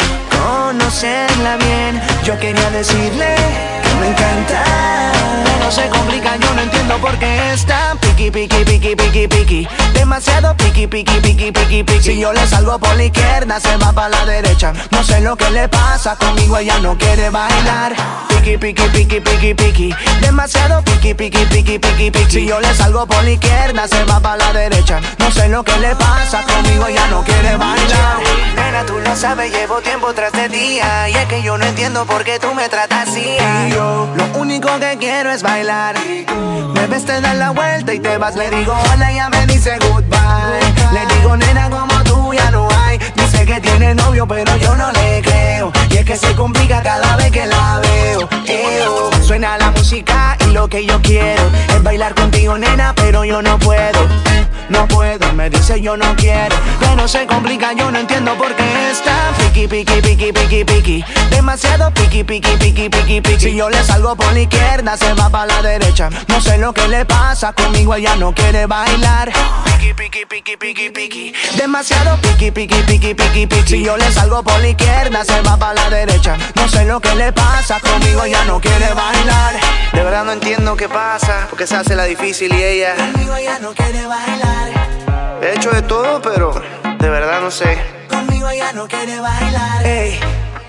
conocerla bien. Yo quería decirle que me encanta. No se complica, yo no entiendo por qué está piqui, piqui, piqui, piqui, piqui. Demasiado piqui, piqui, piqui, piqui, piqui. Si yo le salgo por la izquierda, se va para la derecha. No sé lo que le pasa, conmigo ella no quiere bailar. Piqui, piqui, piqui, piqui, piqui. Demasiado piqui, piqui, piqui, piqui, piqui. Si yo le salgo por la izquierda, se va para la derecha. No sé lo que le pasa, conmigo ella no quiere bailar. Nena, tú lo sabes, llevo tiempo tras de día. Y es que yo no entiendo por qué tú me tratas así. Y yo lo único que quiero es bailar. Me ves, te das la vuelta y te vas. Le digo hola y ella me dice goodbye. Le digo nena como tú ya no hay. Dice que tiene novio pero yo no le creo. Y es que se complica cada vez que la veo. Suena la música y lo que yo quiero es bailar contigo nena pero yo no puedo. No puedo, me dice yo no quiero. Pero se complica, yo no entiendo por qué está piqui, piqui, piqui, piqui, piqui. Demasiado piqui, piqui, piqui, piqui, piqui. Si yo le salgo por la izquierda, se va para la derecha. No sé lo que le pasa, conmigo ella no quiere bailar. Piqui, piqui, piqui, piqui, piqui. Demasiado piqui, piqui, piqui, piqui, piqui. Si yo le salgo por la izquierda, se va para la derecha. No sé lo que le pasa, conmigo ella no quiere bailar. De verdad no entiendo qué pasa, porque se hace la difícil y ella conmigo ella no quiere bailar. He hecho de todo, pero de verdad no sé. Conmigo ella no quiere bailar. Hey,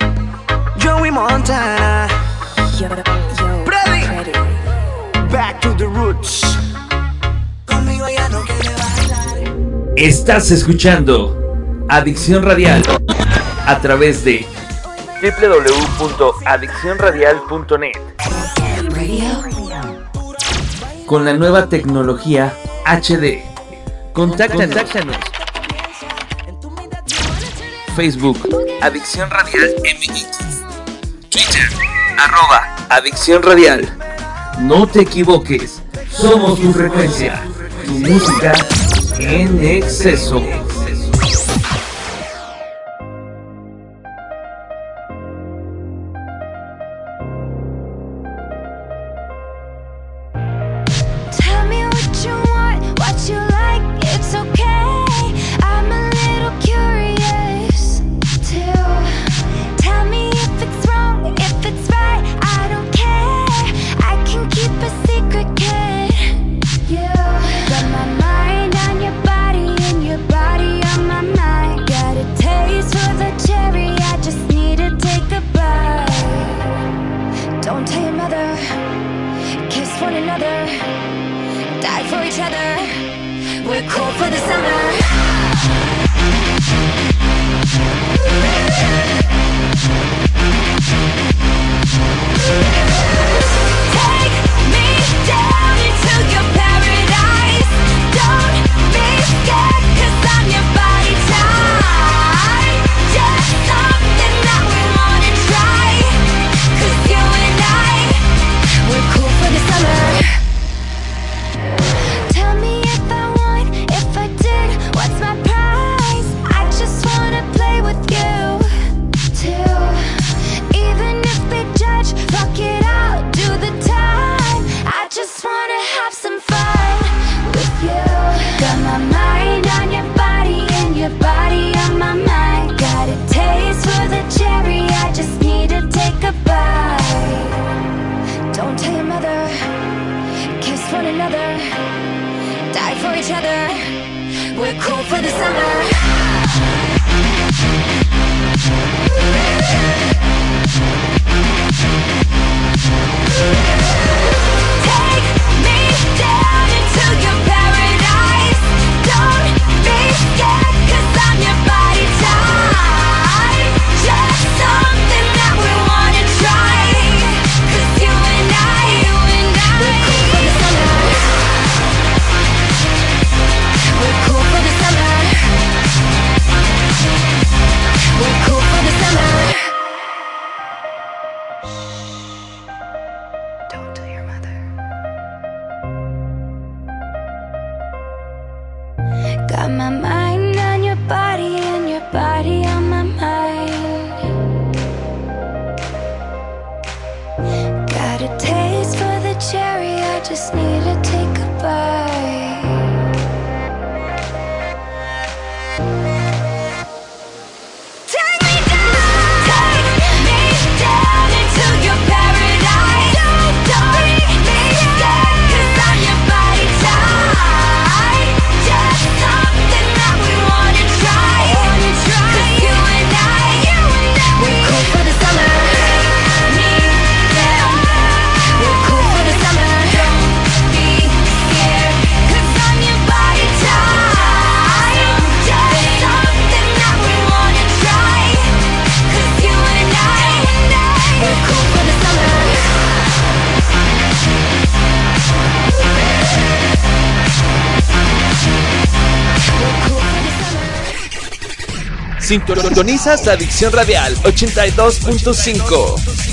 Joey Montana. Ready. Back to the roots. Conmigo ella no quiere bailar. Estás escuchando Adicción Radial a través de www.adiccionradial.net. Con la nueva tecnología HD. Contáctanos. Facebook, Adicción Radial MX. Twitter, @Adicción Radial. No te equivoques, somos tu frecuencia, tu música en exceso. Tell me what you want, what you like, it's okay. I'm a little curious too. Tell me if it's wrong, if it's right, I don't care. I can keep a secret, kid. You got my mind on your body and your body on my mind. Got a taste for the cherry, I just need to take a bite. Don't tell your mother, kiss one another, die for each other. We're cool for the summer. Take me down into your paradise. Don't be scared, 'cause I'm your body type. Just something that we wanna try. 'Cause you and I, we're cool for the summer. Tell me if I won, if I did, what's my prize? I just wanna play with you too. Even if they judge, fuck it out, do the time. I just wanna have some fun with you. Got my mind on your body and your body on my mind. Got a taste for the cherry, I just need to take a bite. Don't tell your mother, kiss one another, die for each other. We're cool for the summer. Take me down into your paradise. Don't be scared, 'cause I'm your body type. Just something that we wanna try. 'Cause you and I, we're cool for the summer. We're cool for the summer. We're cool for the summer. Don't tell your mother. Got my mind on your body and your body on my mind. Got a taste for the cherry, I just need to take a bite. Take me down into your paradise. Don't be scared, 'cause I'm your body type. Just something that we wanna try. 'Cause you and I, we're cool for the summer. Me, yeah, we're cool for the summer. Don't be scared, 'cause I'm your body type. Just something that we wanna try. 'Cause you and I, we're cool for the summer. We're cool for the summer. Sintonizas Adicción Radial 82.5.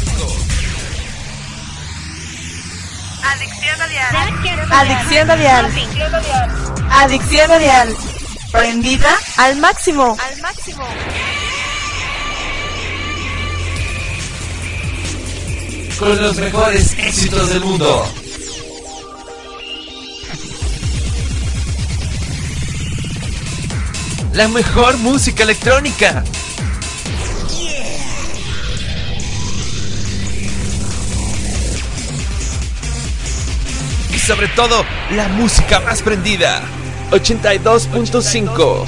Adicción Radial. Adicción Radial. Prendida al máximo. Con los mejores éxitos del mundo. La mejor música electrónica. Y sobre todo, la música más prendida. 82.5.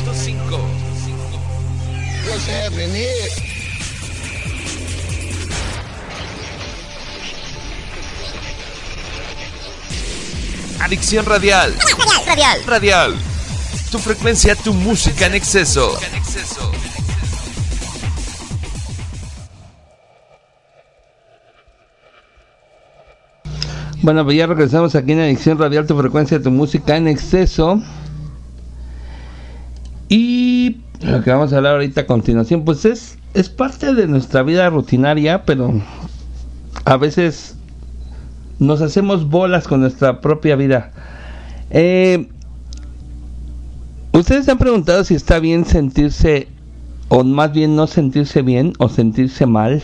Adicción Radial. Radial. Tu frecuencia, tu música en exceso. Bueno, pues ya regresamos aquí en Adicción Radial, tu frecuencia, tu música en exceso. Y lo que vamos a hablar ahorita a continuación, pues es parte de nuestra vida rutinaria, pero a veces nos hacemos bolas con nuestra propia vida. ¿Ustedes se han preguntado si está bien sentirse, o más bien no sentirse bien, o sentirse mal?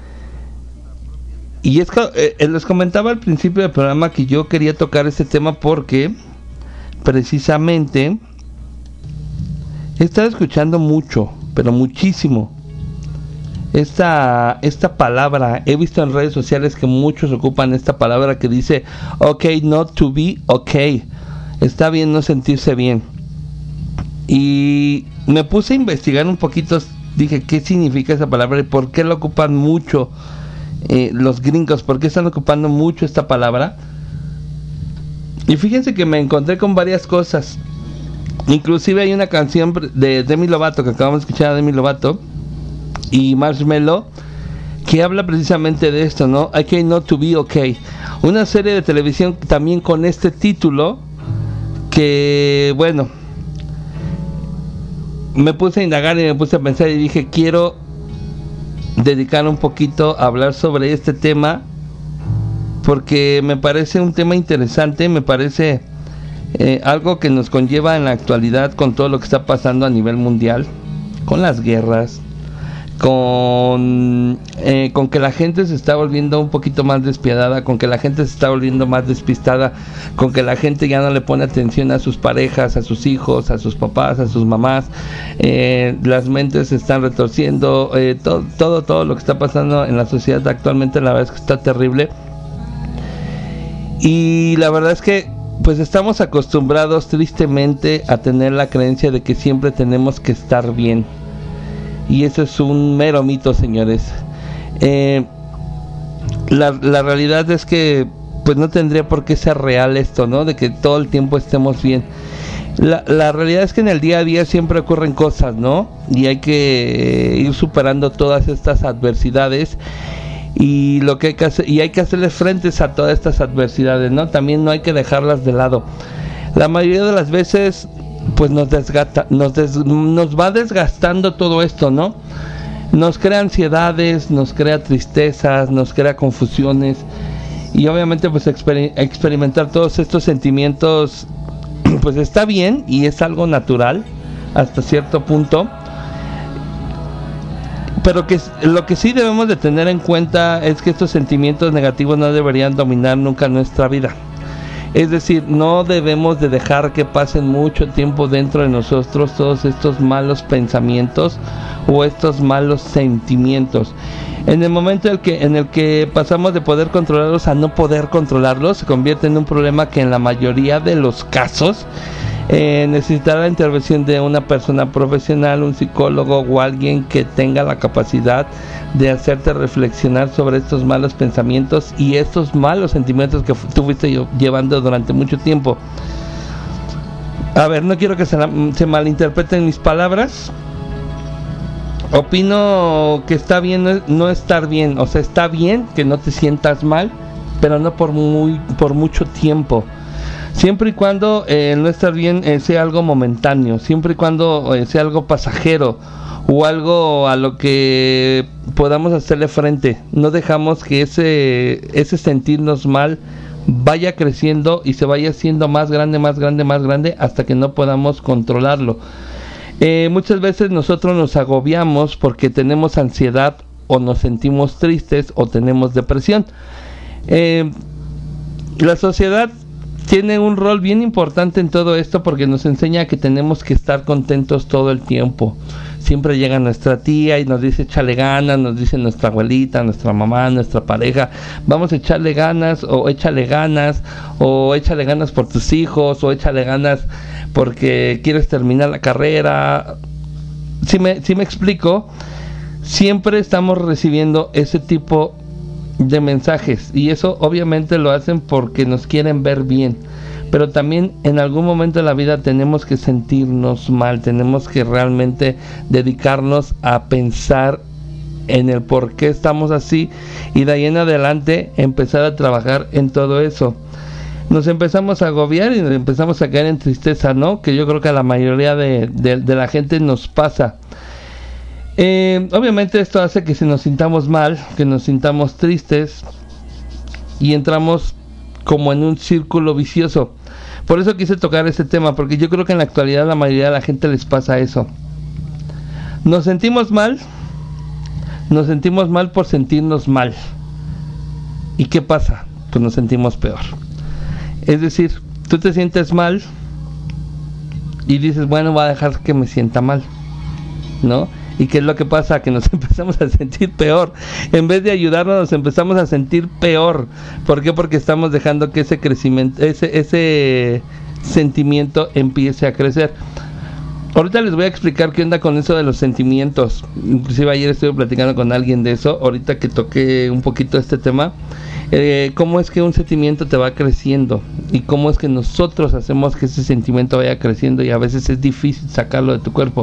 Y es que les comentaba al principio del programa que yo quería tocar este tema porque precisamente he estado escuchando mucho, pero muchísimo, esta palabra. He visto en redes sociales que muchos ocupan esta palabra que dice okay not to be okay. Está bien no sentirse bien. Y me puse a investigar un poquito, dije qué significa esa palabra y por qué la ocupan mucho los gringos, por qué están ocupando mucho esta palabra. Y fíjense que me encontré con varias cosas. Inclusive hay una canción de Demi Lovato, que acabamos de escuchar a Demi Lovato y Marshmello, que habla precisamente de esto, ¿no? Okay not to be okay. Una serie de televisión también con este título, que bueno, me puse a indagar y me puse a pensar y dije, quiero dedicar un poquito a hablar sobre este tema, porque me parece un tema interesante, me parece algo que nos conlleva en la actualidad con todo lo que está pasando a nivel mundial, con las guerras, con que la gente se está volviendo un poquito más despiadada, con que la gente se está volviendo más despistada, con que la gente ya no le pone atención a sus parejas, a sus hijos, a sus papás, a sus mamás. Las mentes se están retorciendo, todo lo que está pasando en la sociedad actualmente, la verdad es que está terrible. Y la verdad es que pues estamos acostumbrados tristemente a tener la creencia de que siempre tenemos que estar bien. Y eso es un mero mito, señores. La realidad es que pues no tendría por qué ser real esto, ¿no? De que todo el tiempo estemos bien. La realidad es que en el día a día siempre ocurren cosas, ¿no? Y hay que ir superando todas estas adversidades. Y lo que hay que hacer, y hay que hacerle frentes a todas estas adversidades, ¿no? También no hay que dejarlas de lado. La mayoría de las veces pues nos va desgastando todo esto, ¿no? Nos crea ansiedades, nos crea tristezas, nos crea confusiones, y obviamente pues experimentar todos estos sentimientos pues está bien y es algo natural hasta cierto punto, pero que lo que sí debemos de tener en cuenta es que estos sentimientos negativos no deberían dominar nunca nuestra vida. Es decir, no debemos de dejar que pasen mucho tiempo dentro de nosotros todos estos malos pensamientos o estos malos sentimientos. En el momento en el que pasamos de poder controlarlos a no poder controlarlos, se convierte en un problema que en la mayoría de los casos necesitará la intervención de una persona profesional, un psicólogo o alguien que tenga la capacidad de hacerte reflexionar sobre estos malos pensamientos y estos malos sentimientos que tú fuiste llevando durante mucho tiempo. A ver, no quiero que se malinterpreten mis palabras. Opino que está bien no estar bien, o sea, está bien que no te sientas mal, pero no por mucho tiempo. Siempre y cuando no estar bien sea algo momentáneo, siempre y cuando sea algo pasajero o algo a lo que podamos hacerle frente. No dejamos que ese sentirnos mal vaya creciendo y se vaya haciendo más grande hasta que no podamos controlarlo. Muchas veces nosotros nos agobiamos porque tenemos ansiedad o nos sentimos tristes o tenemos depresión. La sociedad tiene un rol bien importante en todo esto porque nos enseña que tenemos que estar contentos todo el tiempo. Siempre llega nuestra tía y nos dice échale ganas, nos dice nuestra abuelita, nuestra mamá, nuestra pareja, vamos a echarle ganas, o échale ganas por tus hijos, o échale ganas porque quieres terminar la carrera. Si me explico, siempre estamos recibiendo ese tipo de mensajes y eso obviamente lo hacen porque nos quieren ver bien, pero también en algún momento de la vida tenemos que sentirnos mal, tenemos que realmente dedicarnos a pensar en el por qué estamos así y de ahí en adelante empezar a trabajar en todo eso. Nos empezamos a agobiar y nos empezamos a caer en tristeza, ¿no? Que yo creo que a la mayoría de la gente nos pasa. Obviamente esto hace que nos sintamos mal, que nos sintamos tristes y entramos como en un círculo vicioso. Por eso quise tocar este tema, porque yo creo que en la actualidad la mayoría de la gente les pasa eso. Nos sentimos mal por sentirnos mal. ¿Y qué pasa? Pues nos sentimos peor. Es decir, tú te sientes mal y dices, bueno, voy a dejar que me sienta mal, ¿no? ¿Y qué es lo que pasa? Que nos empezamos a sentir peor. En vez de ayudarnos, nos empezamos a sentir peor. ¿Por qué? Porque estamos dejando que ese crecimiento, ese sentimiento empiece a crecer. Ahorita les voy a explicar qué onda con eso de los sentimientos. Inclusive ayer estuve platicando con alguien de eso, ahorita que toqué un poquito este tema. Cómo es que un sentimiento te va creciendo y cómo es que nosotros hacemos que ese sentimiento vaya creciendo, y a veces es difícil sacarlo de tu cuerpo.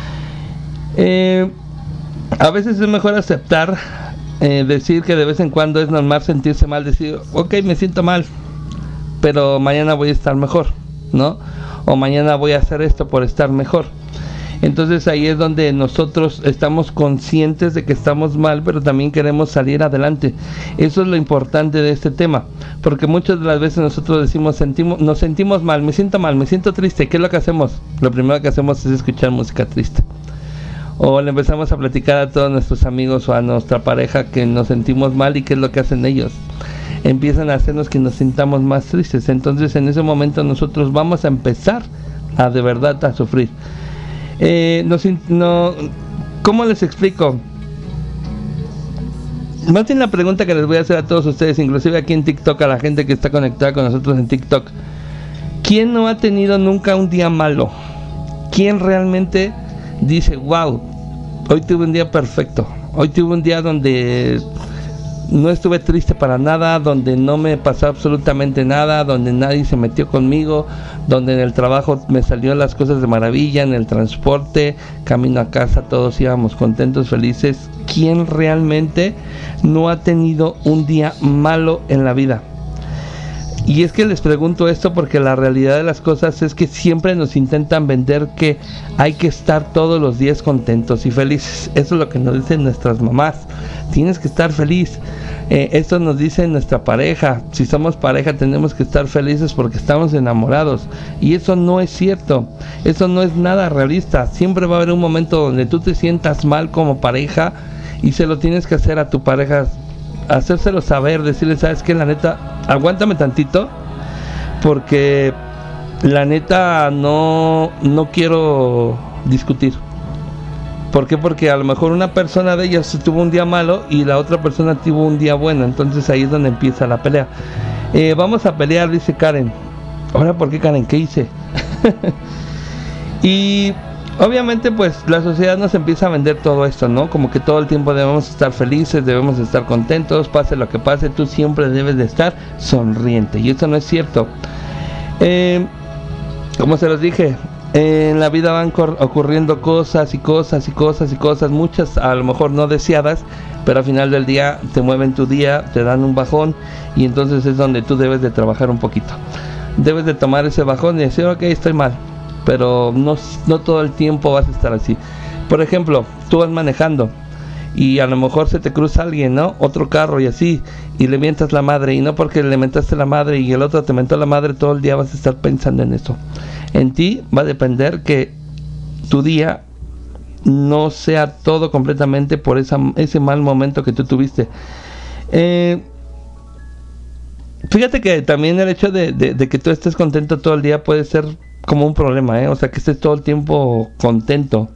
A veces es mejor aceptar, decir que de vez en cuando es normal sentirse mal, decir, ok, me siento mal, pero mañana voy a estar mejor, ¿no? O mañana voy a hacer esto por estar mejor. Entonces ahí es donde nosotros estamos conscientes de que estamos mal, pero también queremos salir adelante. Eso es lo importante de este tema, porque muchas de las veces nosotros decimos, nos sentimos mal, me siento triste. ¿Qué es lo que hacemos? Lo primero que hacemos es escuchar música triste. O le empezamos a platicar a todos nuestros amigos o a nuestra pareja que nos sentimos mal, y ¿qué es lo que hacen ellos? Empiezan a hacernos que nos sintamos más tristes. Entonces en ese momento nosotros vamos a empezar a de verdad a sufrir. ¿Cómo les explico? Más bien la pregunta que les voy a hacer a todos ustedes, inclusive aquí en TikTok, a la gente que está conectada con nosotros en TikTok: ¿quién no ha tenido nunca un día malo? ¿Quién realmente dice, wow, hoy tuve un día perfecto, hoy tuve un día donde no estuve triste para nada, donde no me pasó absolutamente nada, donde nadie se metió conmigo, donde en el trabajo me salieron las cosas de maravilla, en el transporte, camino a casa, todos íbamos contentos, felices? ¿Quién realmente no ha tenido un día malo en la vida? Y es que les pregunto esto porque la realidad de las cosas es que siempre nos intentan vender que hay que estar todos los días contentos y felices. Eso es lo que nos dicen nuestras mamás. Tienes que estar feliz. Esto nos dice nuestra pareja. Si somos pareja tenemos que estar felices porque estamos enamorados. Y eso no es cierto. Eso no es nada realista. Siempre va a haber un momento donde tú te sientas mal como pareja y se lo tienes que hacer a tu pareja. Hacérselo saber, decirle, ¿sabes qué? La neta, aguántame tantito, porque la neta no quiero discutir. ¿Por qué? Porque a lo mejor una persona de ellas tuvo un día malo y la otra persona tuvo un día bueno. Entonces ahí es donde empieza la pelea. Vamos a pelear, dice Karen. Ahora, ¿por qué, Karen? ¿Qué hice? Y obviamente pues la sociedad nos empieza a vender todo esto, ¿no? Como que todo el tiempo debemos estar felices, debemos estar contentos, pase lo que pase, tú siempre debes de estar sonriente. Y eso no es cierto. Como se los dije, en la vida van ocurriendo cosas y cosas y cosas y cosas, muchas a lo mejor no deseadas, pero al final del día te mueven tu día, te dan un bajón, y entonces es donde tú debes de trabajar un poquito. Debes de tomar ese bajón y decir, ok, estoy mal, pero no todo el tiempo vas a estar así. Por ejemplo, tú vas manejando y a lo mejor se te cruza alguien, ¿no? Otro carro y así, y le mientas la madre, y no porque le mentaste la madre y el otro te mentó la madre, todo el día vas a estar pensando en eso. En ti va a depender que tu día no sea todo completamente por ese mal momento que tú tuviste. Fíjate que también el hecho de que tú estés contento todo el día puede ser como un problema, o sea, que estés todo el tiempo contento.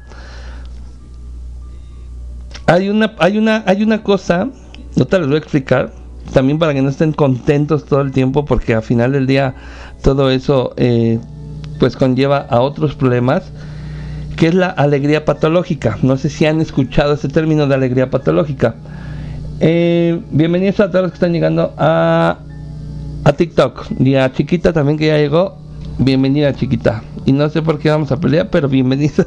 Hay una cosa, no te les voy a explicar, también para que no estén contentos todo el tiempo, porque al final del día todo eso pues conlleva a otros problemas, que es la alegría patológica. No sé si han escuchado este término de alegría patológica. Bienvenidos a todos los que están llegando a TikTok, y a Chiquita también, que ya llegó. Bienvenida, Chiquita. Y no sé por qué vamos a pelear, pero bienvenida.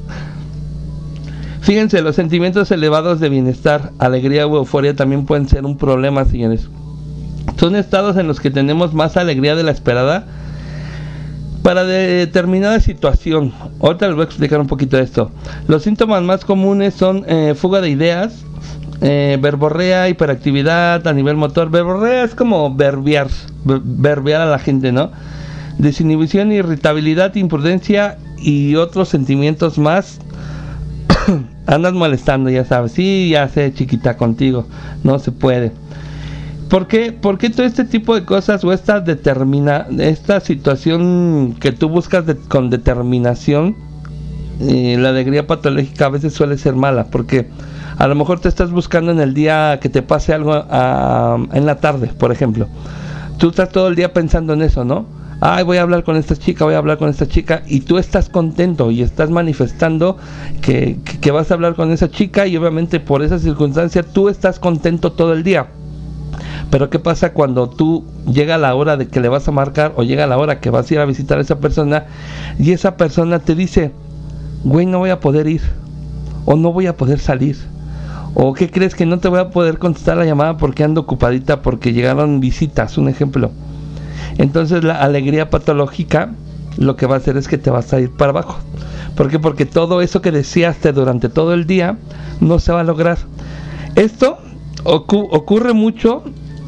Fíjense, los sentimientos elevados de bienestar, alegría u euforia también pueden ser un problema, señores. Son estados en los que tenemos más alegría de la esperada para determinada situación. Ahorita les voy a explicar un poquito de esto. Los síntomas más comunes son fuga de ideas, verborrea, hiperactividad a nivel motor. Verborrea es como verbear a la gente, ¿no? Desinhibición, irritabilidad, imprudencia y otros sentimientos más. Andas molestando, ya sabes. Sí, ya sé, chiquita, contigo no se puede. ¿Por qué todo este tipo de cosas o esta situación que tú buscas con determinación, la alegría patológica a veces suele ser mala? Porque a lo mejor te estás buscando en el día que te pase algo en la tarde, por ejemplo. Tú estás todo el día pensando en eso, ¿no? Ay, voy a hablar con esta chica, y tú estás contento y estás manifestando que vas a hablar con esa chica, y obviamente por esa circunstancia tú estás contento todo el día. Pero ¿qué pasa cuando tú llega la hora de que le vas a marcar, o llega la hora que vas a ir a visitar a esa persona, y esa persona te dice, güey, no voy a poder ir, o no voy a poder salir, o qué crees, que no te voy a poder contestar la llamada porque ando ocupadita porque llegaron visitas, un ejemplo? Entonces la alegría patológica lo que va a hacer es que te vas a ir para abajo. ¿Por qué? Porque todo eso que deseaste durante todo el día no se va a lograr. Esto ocurre mucho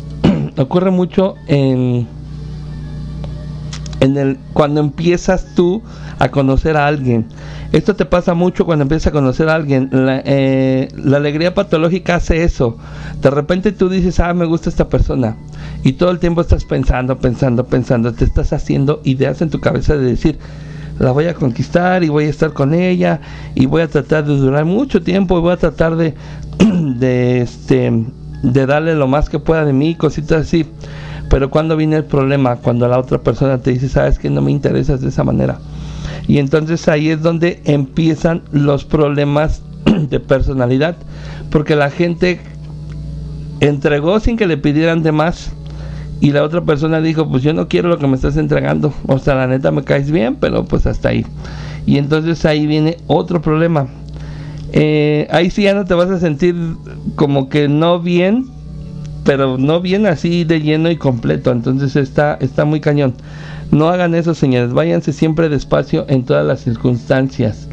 cuando empiezas tú a conocer a alguien. Esto te pasa mucho cuando empiezas a conocer a alguien. La alegría patológica hace eso. De repente tú dices, me gusta esta persona, y todo el tiempo estás pensando, te estás haciendo ideas en tu cabeza de decir, la voy a conquistar y voy a estar con ella y voy a tratar de durar mucho tiempo y voy a tratar de darle lo más que pueda de mí, cositas así. Pero cuando viene el problema, cuando la otra persona te dice, sabes que no me interesas de esa manera, y entonces ahí es donde empiezan los problemas de personalidad, porque la gente entregó sin que le pidieran de más, y la otra persona dijo, pues yo no quiero lo que me estás entregando, o sea, la neta me caes bien, pero pues hasta ahí. Y entonces ahí viene otro problema. Ahí sí ya no te vas a sentir como que no bien, pero no bien así de lleno y completo. Entonces está muy cañón. No hagan eso, señores. Váyanse siempre despacio en todas las circunstancias.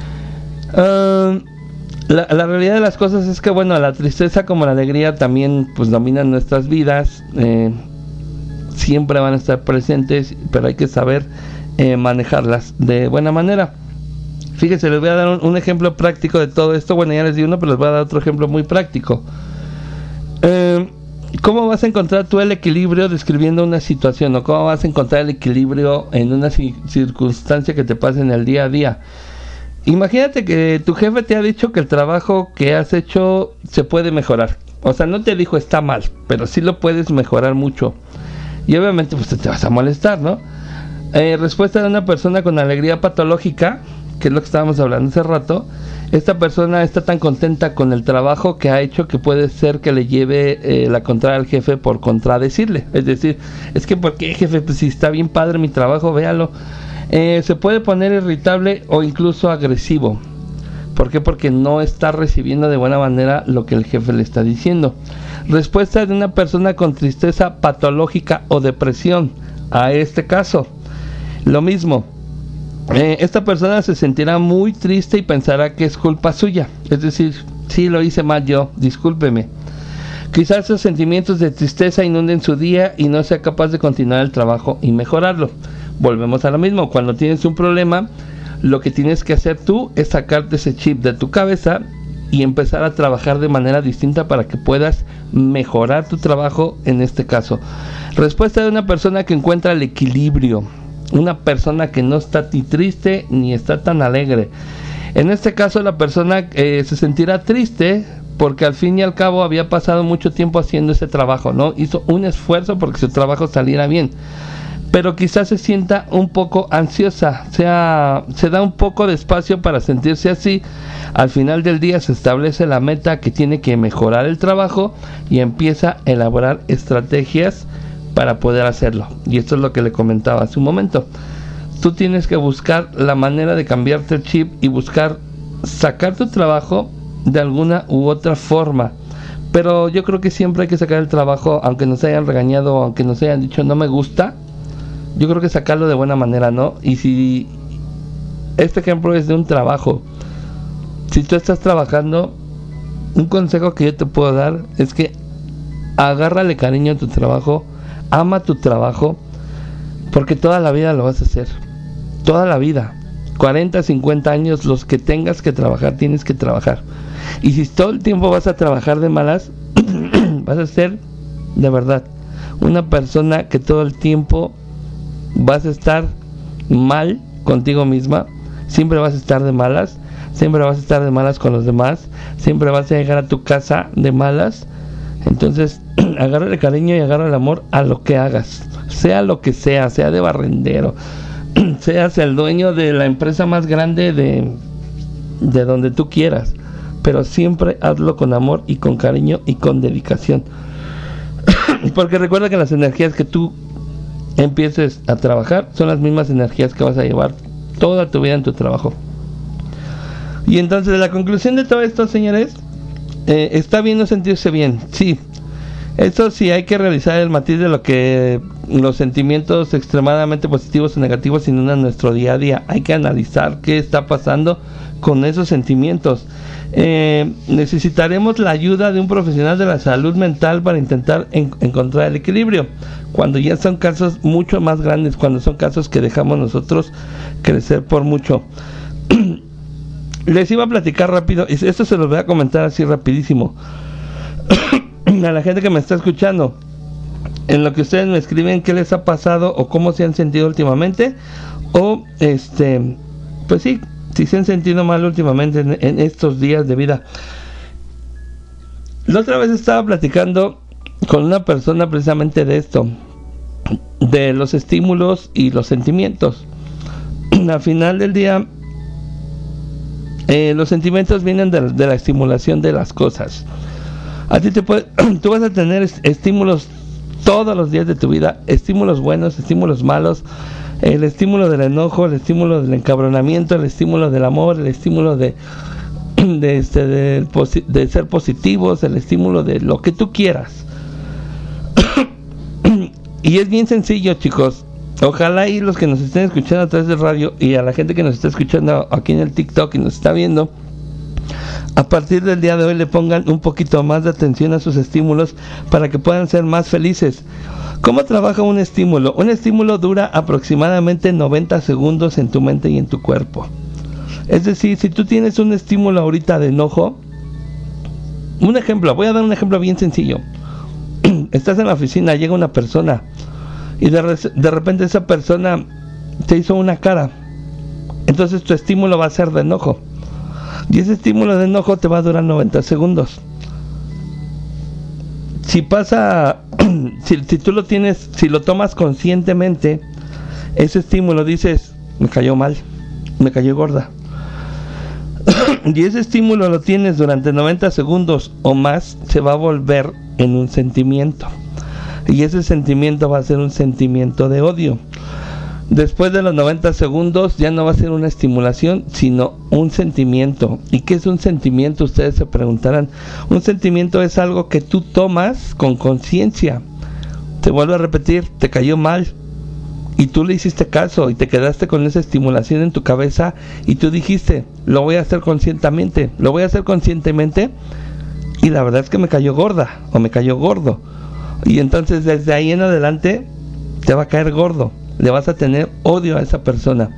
La realidad de las cosas es que, bueno, la tristeza como la alegría también pues dominan nuestras vidas. Siempre van a estar presentes, pero hay que saber manejarlas de buena manera. Fíjense, les voy a dar un ejemplo práctico de todo esto. Bueno, ya les di uno, pero les voy a dar otro ejemplo muy práctico. ¿Cómo vas a encontrar tú el equilibrio describiendo una situación? ¿O cómo vas a encontrar el equilibrio en una circunstancia que te pase en el día a día? Imagínate que tu jefe te ha dicho que el trabajo que has hecho se puede mejorar. O sea, no te dijo está mal, pero sí lo puedes mejorar mucho. Y obviamente pues te vas a molestar, ¿no? Respuesta de una persona con alegría patológica, que es lo que estábamos hablando hace rato. Esta persona está tan contenta con el trabajo que ha hecho que puede ser que le lleve la contraria al jefe por contradecirle. Es decir, es que ¿por qué, jefe? Pues si está bien padre mi trabajo, véalo. Se puede poner irritable o incluso agresivo. ¿Por qué? Porque no está recibiendo de buena manera lo que el jefe le está diciendo. Respuesta de una persona con tristeza patológica o depresión. A este caso, lo mismo. Esta persona se sentirá muy triste y pensará que es culpa suya. Es decir, sí, lo hice mal yo, discúlpeme. Quizás esos sentimientos de tristeza inunden su día y no sea capaz de continuar el trabajo y mejorarlo. Volvemos a lo mismo. Cuando tienes un problema, lo que tienes que hacer tú es sacarte ese chip de tu cabeza y empezar a trabajar de manera distinta para que puedas mejorar tu trabajo en este caso. Respuesta de una persona que encuentra el equilibrio. Una persona que no está ni triste ni está tan alegre. En este caso la persona se sentirá triste porque al fin y al cabo había pasado mucho tiempo haciendo ese trabajo, ¿no? Hizo un esfuerzo porque su trabajo saliera bien, pero quizás se sienta un poco ansiosa, se da un poco de espacio para sentirse así. Al final del día se establece la meta que tiene que mejorar el trabajo y empieza a elaborar estrategias para poder hacerlo. Y esto es lo que le comentaba hace un momento. Tú tienes que buscar la manera de cambiarte el chip y buscar sacar tu trabajo de alguna u otra forma. Pero yo creo que siempre hay que sacar el trabajo, aunque nos hayan regañado o aunque nos hayan dicho no me gusta. Yo creo que sacarlo de buena manera, ¿no? Y si este ejemplo es de un trabajo, si tú estás trabajando, un consejo que yo te puedo dar es que agárrale cariño a tu trabajo, ama tu trabajo, porque toda la vida lo vas a hacer, toda la vida, 40, 50 años, los que tengas que trabajar, tienes que trabajar. Y si todo el tiempo vas a trabajar de malas, vas a ser, de verdad, una persona que todo el tiempo vas a estar mal contigo misma, siempre vas a estar de malas, siempre vas a estar de malas con los demás, siempre vas a llegar a tu casa de malas. Entonces, agarra el cariño y agarra el amor a lo que hagas, sea lo que sea de barrendero, seas el dueño de la empresa más grande de donde tú quieras, pero siempre hazlo con amor y con cariño y con dedicación. Porque recuerda que las energías que tú empieces a trabajar son las mismas energías que vas a llevar toda tu vida en tu trabajo. Y entonces la conclusión de todo esto, señores, está bien no sentirse bien, sí. Eso sí, hay que realizar el matiz de lo que los sentimientos extremadamente positivos o negativos inundan nuestro día a día. Hay que analizar qué está pasando con esos sentimientos. Necesitaremos la ayuda de un profesional de la salud mental para intentar encontrar el equilibrio. Cuando ya son casos mucho más grandes, cuando son casos que dejamos nosotros crecer por mucho. Les iba a platicar rápido, y esto se los voy a comentar así rapidísimo. A la gente que me está escuchando, en lo que ustedes me escriben qué les ha pasado o cómo se han sentido últimamente, o pues sí, si se han sentido mal últimamente en estos días de vida. La otra vez estaba platicando con una persona precisamente de esto, de los estímulos y los sentimientos. Al final del día, los sentimientos vienen de la estimulación de las cosas. A ti tú vas a tener estímulos todos los días de tu vida, estímulos buenos, estímulos malos, el estímulo del enojo, el estímulo del encabronamiento, el estímulo del amor, el estímulo de ser positivos, el estímulo de lo que tú quieras. Y es bien sencillo, chicos. Ojalá y los que nos estén escuchando a través de radio y a la gente que nos está escuchando aquí en el TikTok y nos está viendo, a partir del día de hoy le pongan un poquito más de atención a sus estímulos para que puedan ser más felices. ¿Cómo trabaja un estímulo? Un estímulo dura aproximadamente 90 segundos en tu mente y en tu cuerpo. Es decir, si tú tienes un estímulo ahorita de enojo, un ejemplo, voy a dar un ejemplo bien sencillo. Estás en la oficina, llega una persona y de repente esa persona te hizo una cara. Entonces tu estímulo va a ser de enojo. Y ese estímulo de enojo te va a durar 90 segundos. Si pasa, si tú lo tienes, si lo tomas conscientemente, ese estímulo dices, me cayó mal, me cayó gorda. Y ese estímulo lo tienes durante 90 segundos o más, se va a volver en un sentimiento. Y ese sentimiento va a ser un sentimiento de odio. Después de los 90 segundos ya no va a ser una estimulación, sino un sentimiento. ¿Y qué es un sentimiento? Ustedes se preguntarán. Un sentimiento es algo que tú tomas con conciencia. Te vuelvo a repetir, te cayó mal y tú le hiciste caso y te quedaste con esa estimulación en tu cabeza y tú dijiste, lo voy a hacer conscientemente, y la verdad es que me cayó gorda o me cayó gordo. Y entonces desde ahí en adelante te va a caer gordo. Le vas a tener odio a esa persona.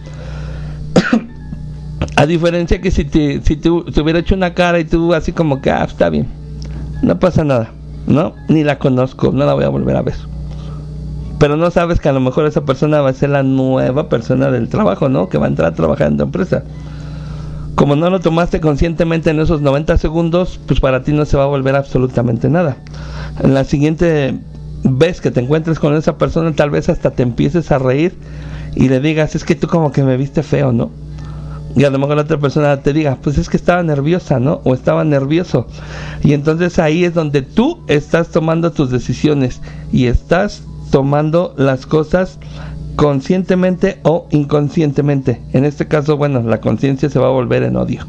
A diferencia que si tú te hubiera hecho una cara y tú así como que, está bien, no pasa nada, ¿no? Ni la conozco, no la voy a volver a ver. Pero no sabes que a lo mejor esa persona va a ser la nueva persona del trabajo, ¿no? Que va a entrar a trabajar en tu empresa. Como no lo tomaste conscientemente en esos 90 segundos, pues para ti no se va a volver absolutamente nada. En la siguiente vez que te encuentres con esa persona, tal vez hasta te empieces a reír y le digas, es que tú como que me viste feo, ¿no? Y a lo mejor la otra persona te diga, pues es que estaba nerviosa, ¿no? O estaba nervioso. Y entonces ahí es donde tú estás tomando tus decisiones y estás tomando las cosas conscientemente o inconscientemente. En este caso, bueno, la conciencia se va a volver en odio.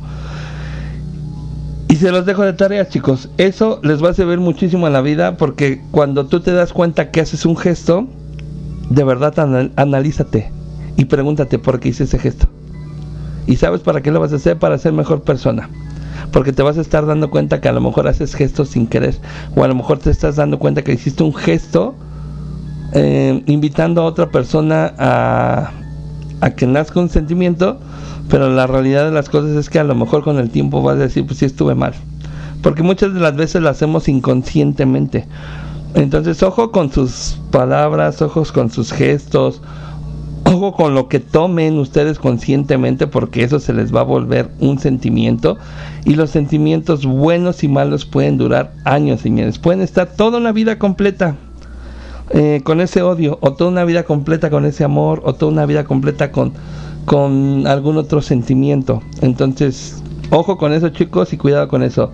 Y se los dejo de tarea, chicos. Eso les va a servir muchísimo en la vida, porque cuando tú te das cuenta que haces un gesto, de verdad analízate y pregúntate por qué hice ese gesto. ¿Y sabes para qué lo vas a hacer? Para ser mejor persona. Porque te vas a estar dando cuenta que a lo mejor haces gestos sin querer, o a lo mejor te estás dando cuenta que hiciste un gesto invitando a otra persona a que nazca un sentimiento, pero la realidad de las cosas es que a lo mejor con el tiempo vas a decir, pues sí estuve mal, porque muchas de las veces lo hacemos inconscientemente. Entonces, ojo con sus palabras, ojos con sus gestos, ojo con lo que tomen ustedes conscientemente, porque eso se les va a volver un sentimiento, y los sentimientos buenos y malos pueden durar años, señores. Pueden estar toda una vida completa con ese odio, o toda una vida completa con ese amor, o toda una vida completa con algún otro sentimiento. Entonces, ojo con eso, chicos, y cuidado con eso.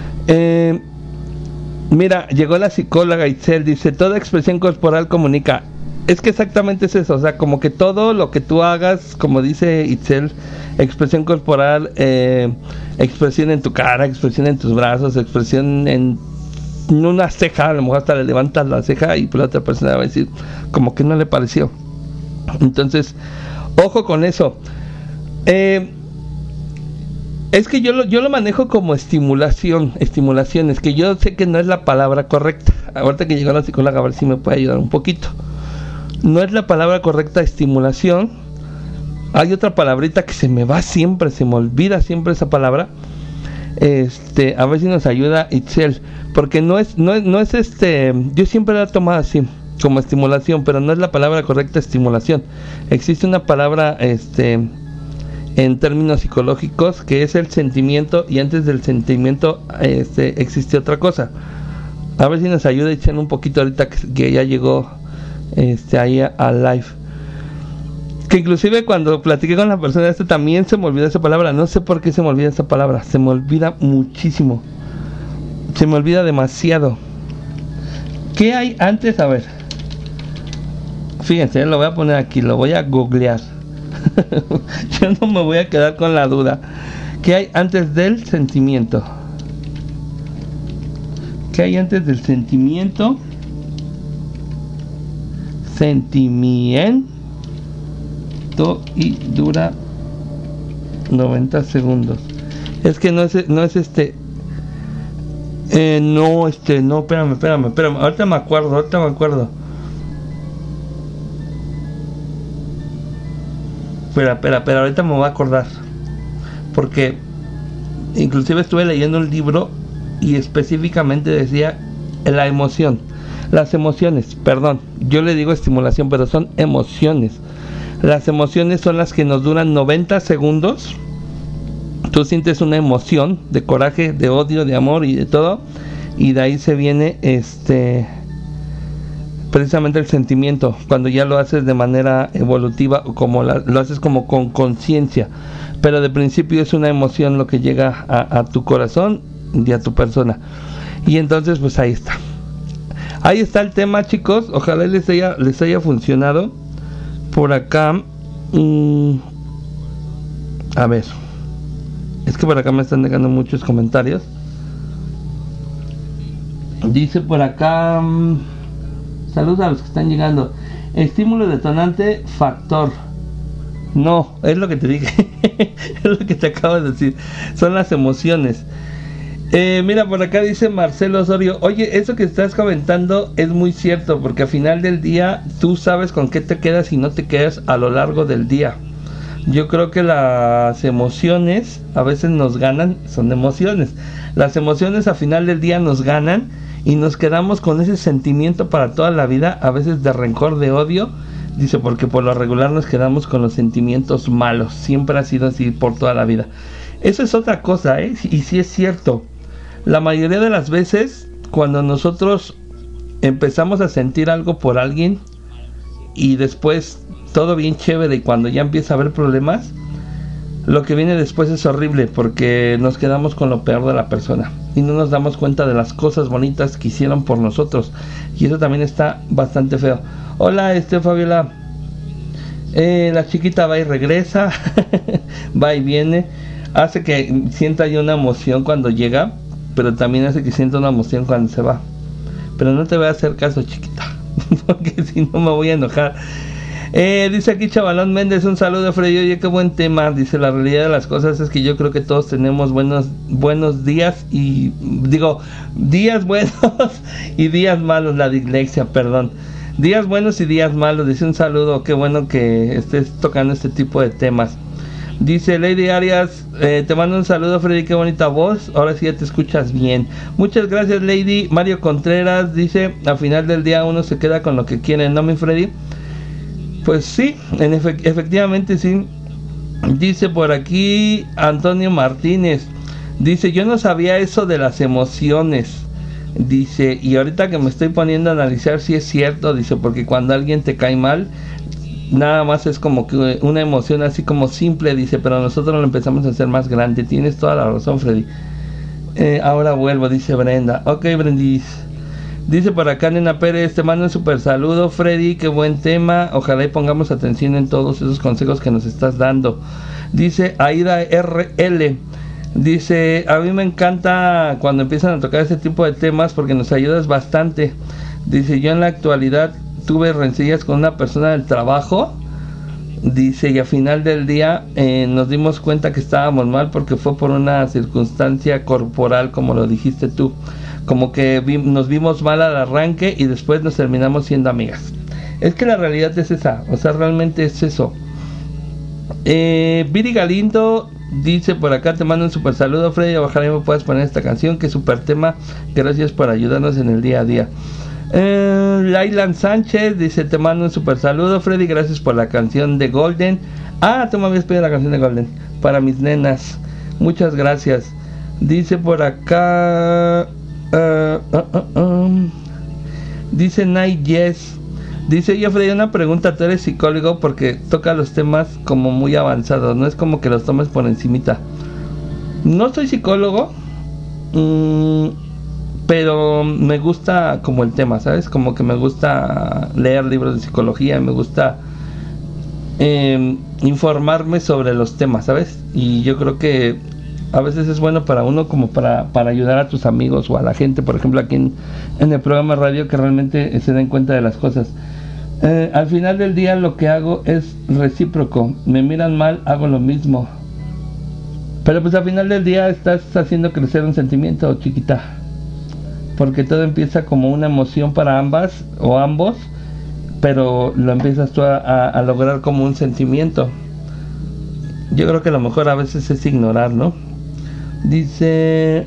Mira, llegó la psicóloga Itzel, dice, toda expresión corporal comunica. Es que exactamente es eso, o sea, como que todo lo que tú hagas, como dice Itzel, expresión corporal, expresión en tu cara, expresión en tus brazos, expresión en una ceja, a lo mejor hasta le levantas la ceja y la otra persona va a decir como que no le pareció. Entonces, ojo con eso. Es que yo lo manejo como estimulación, es que yo sé que no es la palabra correcta. Ahorita que llegó la psicóloga, a ver si me puede ayudar un poquito. No es la palabra correcta, estimulación. Hay otra palabrita que se me va siempre, se me olvida siempre esa palabra. A ver si nos ayuda Itzel, porque no es yo siempre la he tomado así, como estimulación, pero no es la palabra correcta, estimulación. Existe una palabra, en términos psicológicos, que es el sentimiento, y antes del sentimiento existe otra cosa. A ver si nos ayuda Itzel un poquito ahorita que ya llegó ahí al live. Que inclusive cuando platiqué con la persona también se me olvidó esa palabra. No sé por qué se me olvida esa palabra. Se me olvida muchísimo. Se me olvida demasiado. ¿Qué hay antes? A ver. Fíjense, lo voy a poner aquí, lo voy a googlear. Yo no me voy a quedar con la duda. ¿Qué hay antes del sentimiento? ¿Qué hay antes del sentimiento? Sentimiento y dura 90 segundos. Es que no, espérame, ahorita me acuerdo. Espera, ahorita me voy a acordar, porque inclusive estuve leyendo un libro y específicamente decía la emoción, las emociones, perdón, yo le digo estimulación, pero son emociones. Las emociones son las que nos duran 90 segundos. Tú sientes una emoción de coraje, de odio, de amor y de todo, y de ahí se viene precisamente el sentimiento, cuando ya lo haces de manera evolutiva, o como lo haces como con conciencia, pero de principio es una emoción lo que llega a tu corazón y a tu persona. Y entonces pues ahí está el tema, chicos. Ojalá les haya funcionado. Por acá a ver, es que por acá me están dejando muchos comentarios. Dice por acá, saludos a los que están llegando. Estímulo detonante, factor. No, es lo que te dije. Es lo que te acabo de decir. Son las emociones. Mira, por acá dice Marcelo Osorio, oye, eso que estás comentando es muy cierto, porque al final del día tú sabes con qué te quedas y no te quedas a lo largo del día. Yo creo que las emociones a veces nos ganan, son emociones. Las emociones al final del día nos ganan y nos quedamos con ese sentimiento para toda la vida, a veces de rencor, de odio. Dice, porque por lo regular nos quedamos con los sentimientos malos, siempre ha sido así por toda la vida. Eso es otra cosa, y sí es cierto. La mayoría de las veces, cuando nosotros empezamos a sentir algo por alguien y después todo bien chévere, y cuando ya empieza a haber problemas, lo que viene después es horrible, porque nos quedamos con lo peor de la persona y no nos damos cuenta de las cosas bonitas que hicieron por nosotros, y eso también está bastante feo. Hola, Fabiola. La chiquita va y regresa, va y viene, hace que sienta yo una emoción cuando llega, pero también hace que sienta una emoción cuando se va. Pero no te voy a hacer caso, chiquita, porque si no me voy a enojar. Dice aquí Chavalón Méndez, un saludo, Freddy. Oye, qué buen tema. Dice, la realidad de las cosas es que yo creo que todos tenemos buenos días, y digo, días buenos y días malos, la dislexia, perdón. Días buenos y días malos, dice un saludo, qué bueno que estés tocando este tipo de temas. Dice Lady Arias, te mando un saludo, Freddy, qué bonita voz, ahora sí ya te escuchas bien. Muchas gracias, Lady. Mario Contreras dice, al final del día uno se queda con lo que quiere, ¿no, mi Freddy? Pues sí, efectivamente sí. Dice por aquí Antonio Martínez, dice, yo no sabía eso de las emociones. Dice, y ahorita que me estoy poniendo a analizar si es cierto, dice, porque cuando alguien te cae mal, nada más es como que una emoción así como simple, dice, pero nosotros lo empezamos a hacer más grande. Tienes toda la razón, Freddy. Ahora vuelvo, dice Brenda. Ok, Brendis. Dice por acá Nena Pérez, te mando un super saludo, Freddy, qué buen tema. Ojalá y pongamos atención en todos esos consejos que nos estás dando. Dice Aida RL, dice, a mí me encanta cuando empiezan a tocar este tipo de temas porque nos ayudas bastante. Dice, yo en la actualidad tuve rencillas con una persona del trabajo. Dice, y al final del día nos dimos cuenta que estábamos mal porque fue por una circunstancia corporal, como lo dijiste tú. Como que nos vimos mal al arranque y después nos terminamos siendo amigas. Es que la realidad es esa, o sea, realmente es eso. Viri Galindo dice por acá, te mando un super saludo, Freddy, ojalá me puedas poner esta canción, que super tema, gracias por ayudarnos en el día a día. Lailan Sánchez dice, te mando un super saludo, Freddy, gracias por la canción de Golden. Tú me habías pedido la canción de Golden para mis nenas, muchas gracias. Dice por acá dice Night Yes, dice, yo Freddy, una pregunta, tú eres psicólogo porque toca los temas como muy avanzados, no es como que los tomes por encimita. No soy psicólogo, pero me gusta como el tema, ¿sabes? Como que me gusta leer libros de psicología, me gusta informarme sobre los temas, ¿sabes? Y yo creo que a veces es bueno para uno como para ayudar a tus amigos o a la gente, por ejemplo aquí en el programa radio, que realmente se den cuenta de las cosas. Al final del día lo que hago es recíproco, me miran mal, hago lo mismo, pero pues al final del día estás haciendo crecer un sentimiento, chiquita, porque todo empieza como una emoción para ambas o ambos, pero lo empiezas tú a lograr como un sentimiento. Yo creo que lo mejor a veces es ignorar, ¿no? Dice,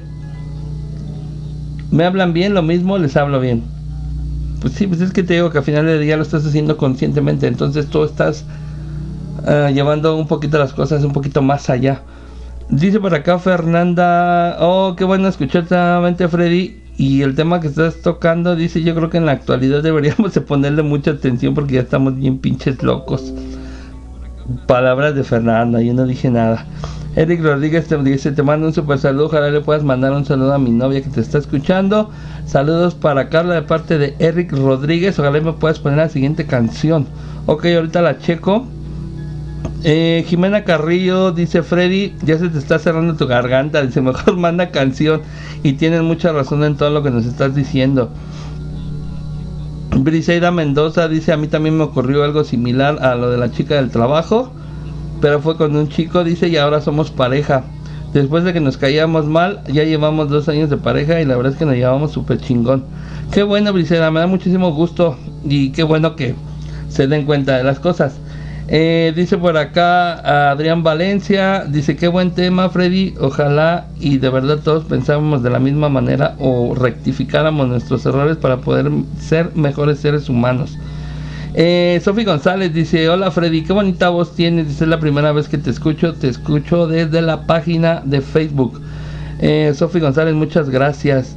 me hablan bien, lo mismo les hablo bien. Pues sí, pues es que te digo que al final del día lo estás haciendo conscientemente, entonces tú estás llevando un poquito las cosas un poquito más allá. Dice por acá Fernanda, qué bueno escucharte nuevamente, Freddy, y el tema que estás tocando, dice, yo creo que en la actualidad deberíamos de ponerle mucha atención porque ya estamos bien pinches locos. Palabras de Fernanda, yo no dije nada. Eric Rodríguez te dice, te mando un super saludo, ojalá le puedas mandar un saludo a mi novia que te está escuchando. Saludos para Carla de parte de Eric Rodríguez, ojalá me puedas poner la siguiente canción. Ok, ahorita la checo. Jimena Carrillo dice, Freddy, ya se te está cerrando tu garganta, dice, mejor manda canción. Y tienes mucha razón en todo lo que nos estás diciendo. Briseida Mendoza dice, a mí también me ocurrió algo similar a lo de la chica del trabajo, pero fue con un chico, dice, y ahora somos pareja. Después de que nos caíamos mal, ya llevamos 2 años de pareja y la verdad es que nos llevamos súper chingón. Qué bueno, Briseida, me da muchísimo gusto y qué bueno que se den cuenta de las cosas. Dice por acá Adrián Valencia, dice, qué buen tema, Freddy, ojalá y de verdad todos pensáramos de la misma manera o rectificáramos nuestros errores para poder ser mejores seres humanos. Sofi González dice, hola Freddy, qué bonita voz tienes, dice, es la primera vez que te escucho desde la página de Facebook. Sofi González, muchas gracias.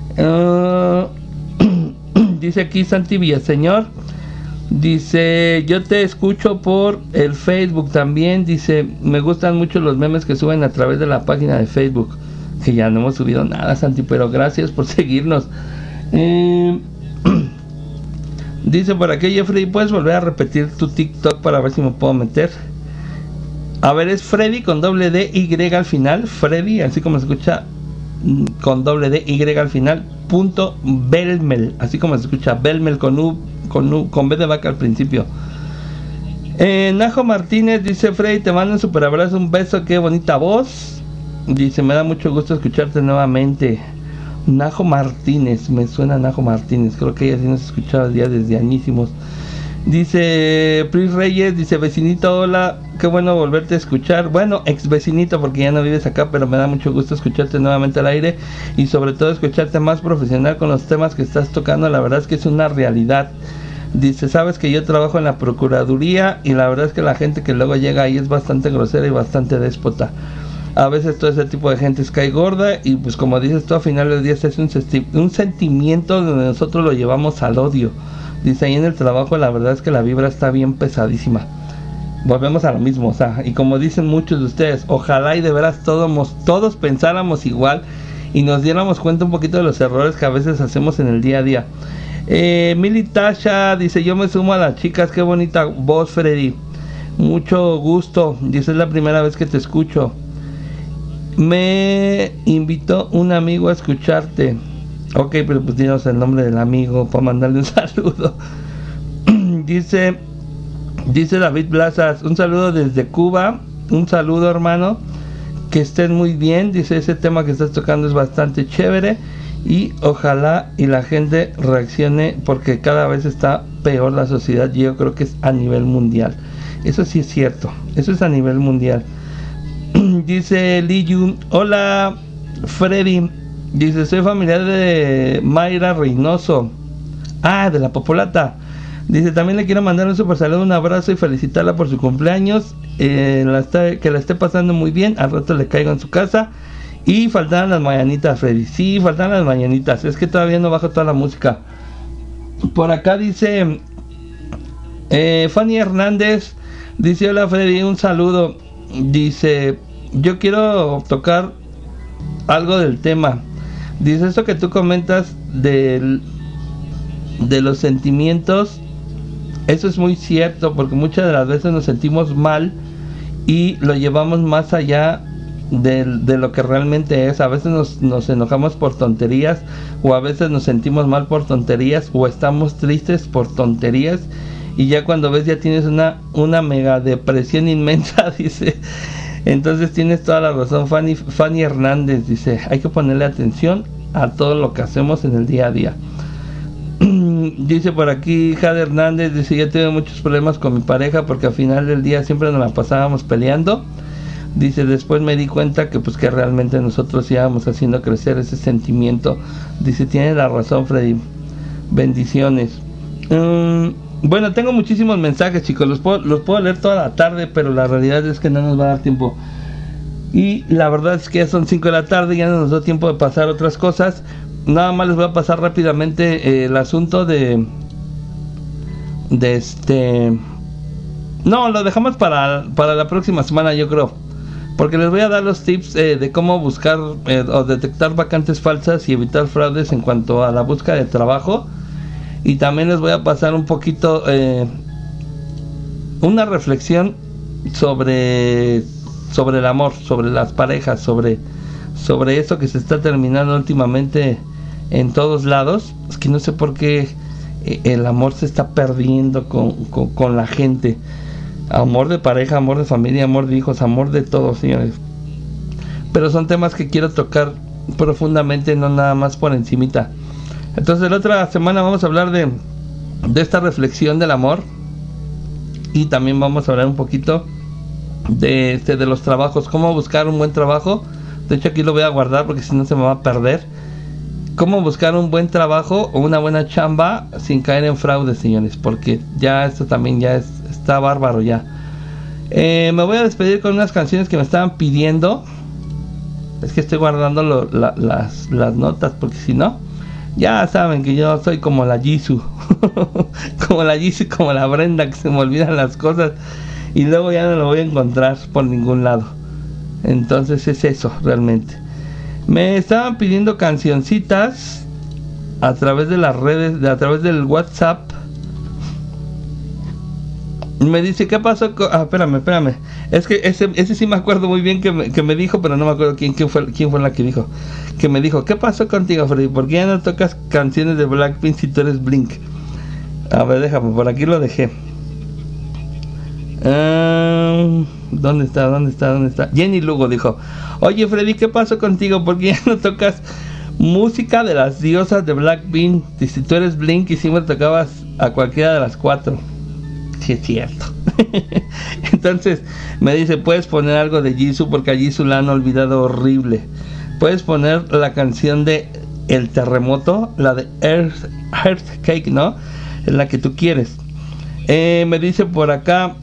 Dice aquí Santi Villaseñor, dice, yo te escucho por el Facebook también, dice, me gustan mucho los memes que suben a través de la página de Facebook, que ya no hemos subido nada, Santi, pero gracias por seguirnos. Dice por aquí Jeffrey, ¿puedes volver a repetir tu TikTok para ver si me puedo meter? A ver, es Freddy con doble D Y al final, Freddy, así como se escucha, con doble D Y al final, punto Belmel, así como se escucha, Belmel con B de vaca al principio. Najo Martínez dice, Freddy, te mando un super abrazo, un beso, qué bonita voz. Dice, me da mucho gusto escucharte nuevamente. Najo Martínez, me suena Najo Martínez, creo que ella sí nos escuchaba ya desde añísimos. Dice Pris Reyes, dice vecinito, hola, qué bueno volverte a escuchar. Bueno, ex vecinito, porque ya no vives acá, pero me da mucho gusto escucharte nuevamente al aire y sobre todo escucharte más profesional con los temas que estás tocando. La verdad es que es una realidad. Dice, sabes que yo trabajo en la Procuraduría y la verdad es que la gente que luego llega ahí es bastante grosera y bastante déspota. A veces todo ese tipo de gente cae gorda y pues como dices tú, a final del día es un sentimiento donde nosotros lo llevamos al odio. Dice, ahí en el trabajo la verdad es que la vibra está bien pesadísima. Volvemos a lo mismo, o sea, y como dicen muchos de ustedes, ojalá y de veras todos pensáramos igual y nos diéramos cuenta un poquito de los errores que a veces hacemos en el día a día. Mili Tasha dice, yo me sumo a las chicas, qué bonita voz, Freddy. Mucho gusto, dice, es la primera vez que te escucho. Me invitó un amigo a escucharte. Ok, pero pues dinos el nombre del amigo para mandarle un saludo. Dice David Blazas, un saludo desde Cuba. Un saludo, hermano, que estén muy bien. Dice, ese tema que estás tocando es bastante chévere y ojalá y la gente reaccione, porque cada vez está peor la sociedad. Yo creo que es a nivel mundial. Eso sí es cierto, eso es a nivel mundial. Dice Liyu, hola Freddy. Dice, soy familiar de Mayra Reynoso. De la Popolata. Dice, también le quiero mandar un super saludo, un abrazo y felicitarla por su cumpleaños. Que la esté pasando muy bien. Al rato le caigo en su casa. Y faltaban las mañanitas, Freddy. Sí, faltaban las mañanitas. Es que todavía no bajo toda la música. Por acá dice Fanny Hernández. Dice, hola Freddy, un saludo. Dice, yo quiero tocar algo del tema. Dice, esto que tú comentas de los sentimientos, eso es muy cierto, porque muchas de las veces nos sentimos mal y lo llevamos más allá de lo que realmente es. A veces nos enojamos por tonterías, o a veces nos sentimos mal por tonterías, o estamos tristes por tonterías, y ya cuando ves ya tienes una mega depresión inmensa, dice. Entonces tienes toda la razón, Fanny Hernández. Dice, hay que ponerle atención a todo lo que hacemos en el día a día. Dice por aquí Jade Hernández, dice, yo tuve muchos problemas con mi pareja porque al final del día siempre nos la pasábamos peleando. Dice, después me di cuenta que pues que realmente nosotros íbamos haciendo crecer ese sentimiento. Dice, tiene la razón, Freddy. Bendiciones. Bueno, tengo muchísimos mensajes, chicos, los puedo leer toda la tarde, pero la realidad es que no nos va a dar tiempo. Y la verdad es que ya son 5 de la tarde, ya no nos da tiempo de pasar otras cosas. Nada más les voy a pasar rápidamente el asunto de no, lo dejamos para la próxima semana, yo creo, porque les voy a dar los tips de cómo buscar o detectar vacantes falsas y evitar fraudes en cuanto a la búsqueda de trabajo. Y también les voy a pasar un poquito una reflexión sobre el amor, sobre las parejas, sobre eso que se está terminando últimamente en todos lados. Es que no sé por qué el amor se está perdiendo con la gente. Amor de pareja, amor de familia, amor de hijos, amor de todo, señores. Pero son temas que quiero tocar profundamente, no nada más por encimita. Entonces la otra semana vamos a hablar de esta reflexión del amor, y también vamos a hablar un poquito de los trabajos, cómo buscar un buen trabajo. De hecho aquí lo voy a guardar porque si no se me va a perder. Cómo buscar un buen trabajo o una buena chamba sin caer en fraude, señores, porque ya esto también ya está bárbaro ya. Me voy a despedir con unas canciones que me estaban pidiendo. Es que estoy guardando las notas, porque si no, ya saben que yo soy como la Jisoo como la Brenda, que se me olvidan las cosas y luego ya no lo voy a encontrar por ningún lado. Entonces es eso realmente. Me estaban pidiendo cancioncitas a través de las redes, a través del WhatsApp. Me dice, ¿qué pasó con...? Espérame. Es que ese sí me acuerdo muy bien que me dijo, pero no me acuerdo quién fue la que dijo. Que me dijo, ¿qué pasó contigo, Freddy? ¿Por qué ya no tocas canciones de Blackpink si tú eres Blink? A ver, déjame, por aquí lo dejé. ¿Dónde está? Jenny Lugo dijo, oye Freddy, ¿qué pasó contigo? ¿Por qué ya no tocas música de las diosas de Blackpink. Y si tú eres Blink y siempre tocabas a cualquiera de las 4. Sí, es cierto. Entonces me dice, puedes poner algo de Jisoo porque a Jisoo la han olvidado horrible. Puedes poner la canción de El Terremoto, la de Earthquake, ¿no? Es la que tú quieres. Me dice por acá,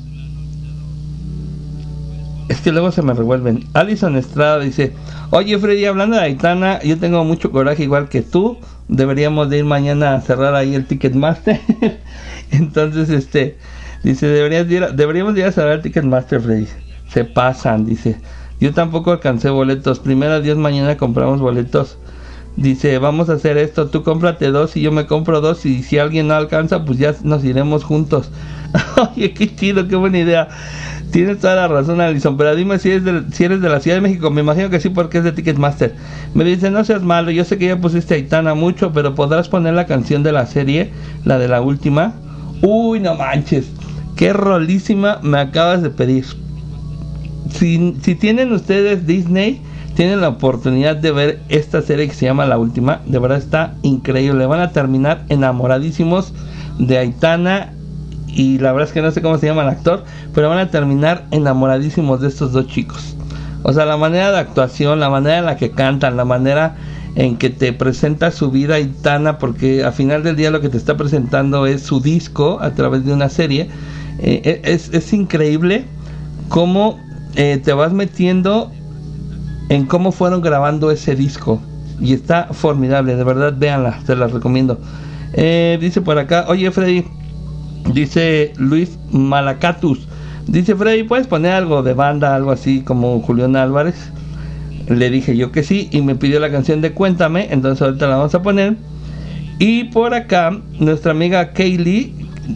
es que luego se me revuelven. Alison Estrada dice, oye Freddy, hablando de Aitana, yo tengo mucho coraje igual que tú. Deberíamos de ir mañana a cerrar ahí el Ticketmaster. Entonces dice, deberíamos ir a cerrar el Ticketmaster, Freddy. Se pasan, dice. Yo tampoco alcancé boletos. Primero Dios, mañana compramos boletos. Dice, vamos a hacer esto, tú cómprate 2 y yo me compro 2 y si alguien no alcanza, pues ya nos iremos juntos. Oye, qué chido, qué buena idea. Tienes toda la razón, Alison, pero dime si eres de la Ciudad de México. Me imagino que sí, porque es de Ticketmaster. Me dice, no seas malo, yo sé que ya pusiste a Aitana mucho, pero podrás poner la canción de la serie, la de la última. Uy, no manches, qué rolísima me acabas de pedir. Si tienen ustedes Disney, tienen la oportunidad de ver esta serie que se llama La Última. De verdad está increíble, van a terminar enamoradísimos de Aitana. Y la verdad es que no sé cómo se llama el actor, pero van a terminar enamoradísimos de estos dos chicos. O sea, la manera de actuación, la manera en la que cantan, la manera en que te presenta su vida Aitana, porque al final del día lo que te está presentando es su disco a través de una serie. Es increíble cómo te vas metiendo en cómo fueron grabando ese disco. Y está formidable, de verdad, véanla, te la recomiendo. Dice por acá, oye Freddy, dice Luis Malacatus, dice Freddy, ¿puedes poner algo de banda, algo así como Julián Álvarez? Le dije yo que sí y me pidió la canción de Cuéntame, entonces ahorita la vamos a poner. Y por acá nuestra amiga Kelly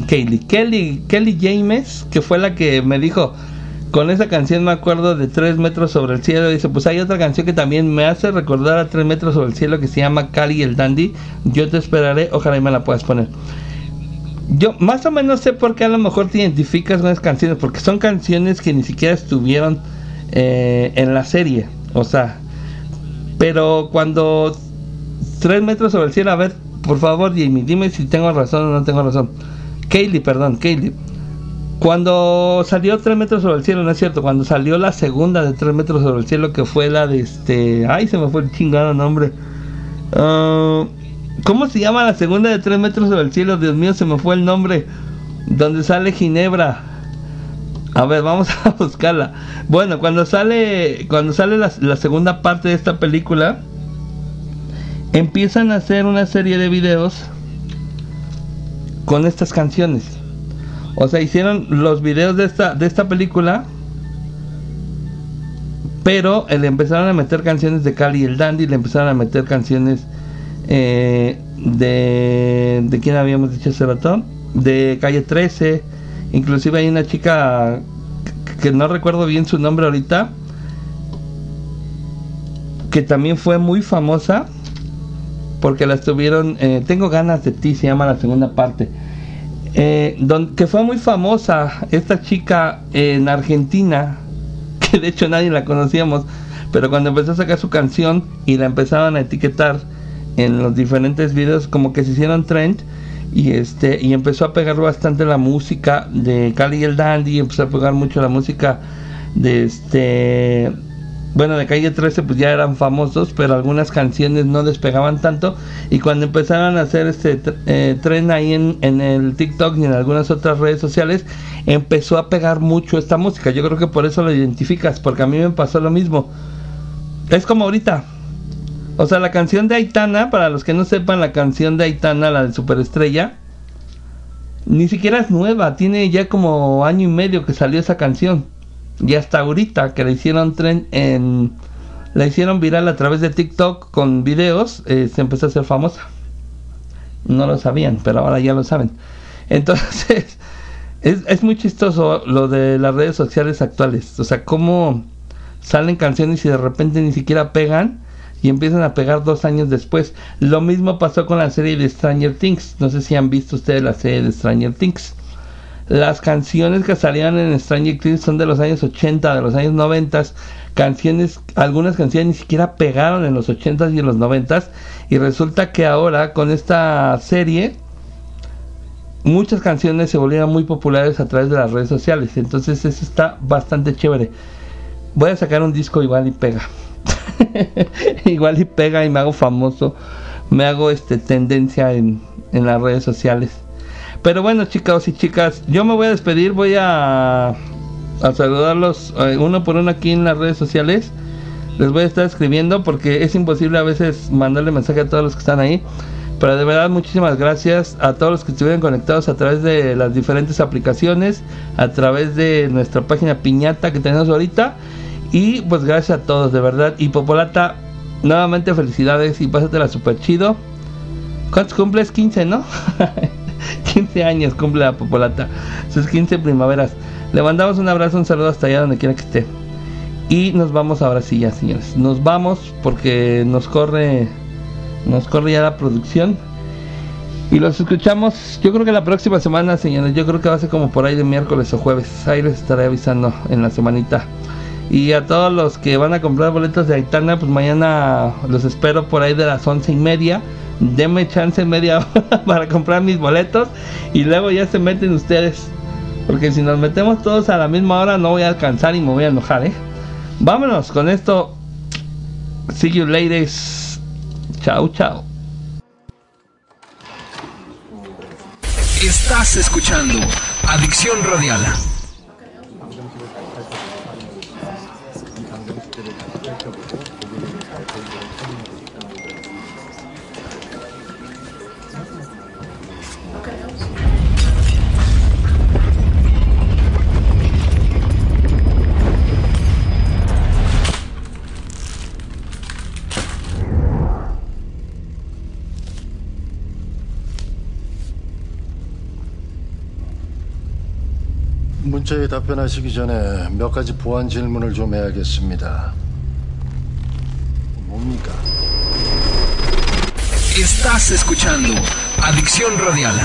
James, que fue la que me dijo, con esa canción me acuerdo de 3 metros sobre el cielo. Dice, pues hay otra canción que también me hace recordar a 3 metros sobre el cielo, que se llama Cali el Dandy. Yo te esperaré, ojalá y me la puedas poner. Yo más o menos sé por qué a lo mejor te identificas con esas canciones, porque son canciones que ni siquiera estuvieron en la serie, o sea, pero cuando 3 metros sobre el cielo, a ver, por favor Jamie, dime si tengo razón o no tengo razón. Kaylee, cuando salió 3 metros sobre el cielo, no es cierto, cuando salió la segunda de 3 metros sobre el cielo, que fue la de ay, se me fue el chingado nombre. ¿Cómo se llama la segunda de 3 metros sobre el cielo? Dios mío, se me fue el nombre. Donde sale Ginebra. A ver, vamos a buscarla. Bueno, cuando sale la segunda parte de esta película, empiezan a hacer una serie de videos con estas canciones. O sea, hicieron los videos de esta película, pero le empezaron a meter canciones de Cali el Dandy, le empezaron a meter canciones de quién habíamos dicho hace rato, de Calle 13. Inclusive hay una chica que no recuerdo bien su nombre ahorita, que también fue muy famosa porque la estuvieron, Tengo ganas de ti se llama la segunda parte, que fue muy famosa esta chica en Argentina, que de hecho nadie la conocíamos, pero cuando empezó a sacar su canción y la empezaban a etiquetar en los diferentes videos, como que se hicieron trend, y empezó a pegar bastante la música de Cali el Dandy, empezó a pegar mucho la música de de Calle 13, pues ya eran famosos, pero algunas canciones no despegaban tanto, y cuando empezaron a hacer tren ahí en el TikTok y en algunas otras redes sociales, empezó a pegar mucho esta música. Yo creo que por eso lo identificas, porque a mí me pasó lo mismo. Es como ahorita, o sea, la canción de Aitana, para los que no sepan, la canción de Aitana, la de Superestrella, ni siquiera es nueva, tiene ya como año y medio que salió esa canción. Y hasta ahorita que la hicieron la hicieron viral a través de TikTok con videos, se empezó a hacer famosa. No lo sabían, pero ahora ya lo saben. Entonces, es muy chistoso lo de las redes sociales actuales. O sea, cómo salen canciones y de repente ni siquiera pegan, y empiezan a pegar 2 años después. Lo mismo pasó con la serie de Stranger Things. No sé si han visto ustedes la serie de Stranger Things. Las canciones que salían en Stranger Things son de los años 80, de los años 90, canciones, algunas canciones ni siquiera pegaron en los 80s y en los 90s, y resulta que ahora con esta serie muchas canciones se volvieron muy populares a través de las redes sociales. Entonces eso está bastante chévere. Voy a sacar un disco igual y pega. Igual y pega y me hago famoso, me hago tendencia en las redes sociales. Pero bueno, chicos y chicas, yo me voy a despedir. Voy a saludarlos uno por uno aquí en las redes sociales. Les voy a estar escribiendo porque es imposible a veces mandarle mensaje a todos los que están ahí. Pero de verdad, muchísimas gracias a todos los que estuvieron conectados a través de las diferentes aplicaciones, a través de nuestra página piñata que tenemos ahorita. Y pues gracias a todos, de verdad. Y Popolata, nuevamente felicidades y pásatela súper chido. ¿Cuántos cumples? 15, ¿no? 15 años cumple la Popolata, sus 15 primaveras. Le mandamos un abrazo, un saludo hasta allá donde quiera que esté. Y nos vamos ahora sí ya, señores. Nos vamos porque nos corre ya la producción. Y los escuchamos, yo creo que la próxima semana, señores. Yo creo que va a ser como por ahí de miércoles o jueves. Ahí les estaré avisando en la semanita. Y a todos los que van a comprar boletos de Aitana, pues mañana los espero por ahí de las 11:30. Denme chance media hora para comprar mis boletos y luego ya se meten ustedes, porque si nos metemos todos a la misma hora no voy a alcanzar y me voy a enojar, Vámonos con esto. See you ladies. Chao, chao. Estás escuchando Adicción Radial. 문자에 답변하시기 전에 몇 가지 보안 질문을 좀 해야겠습니다. 뭡니까? Estás escuchando Adicción Radial.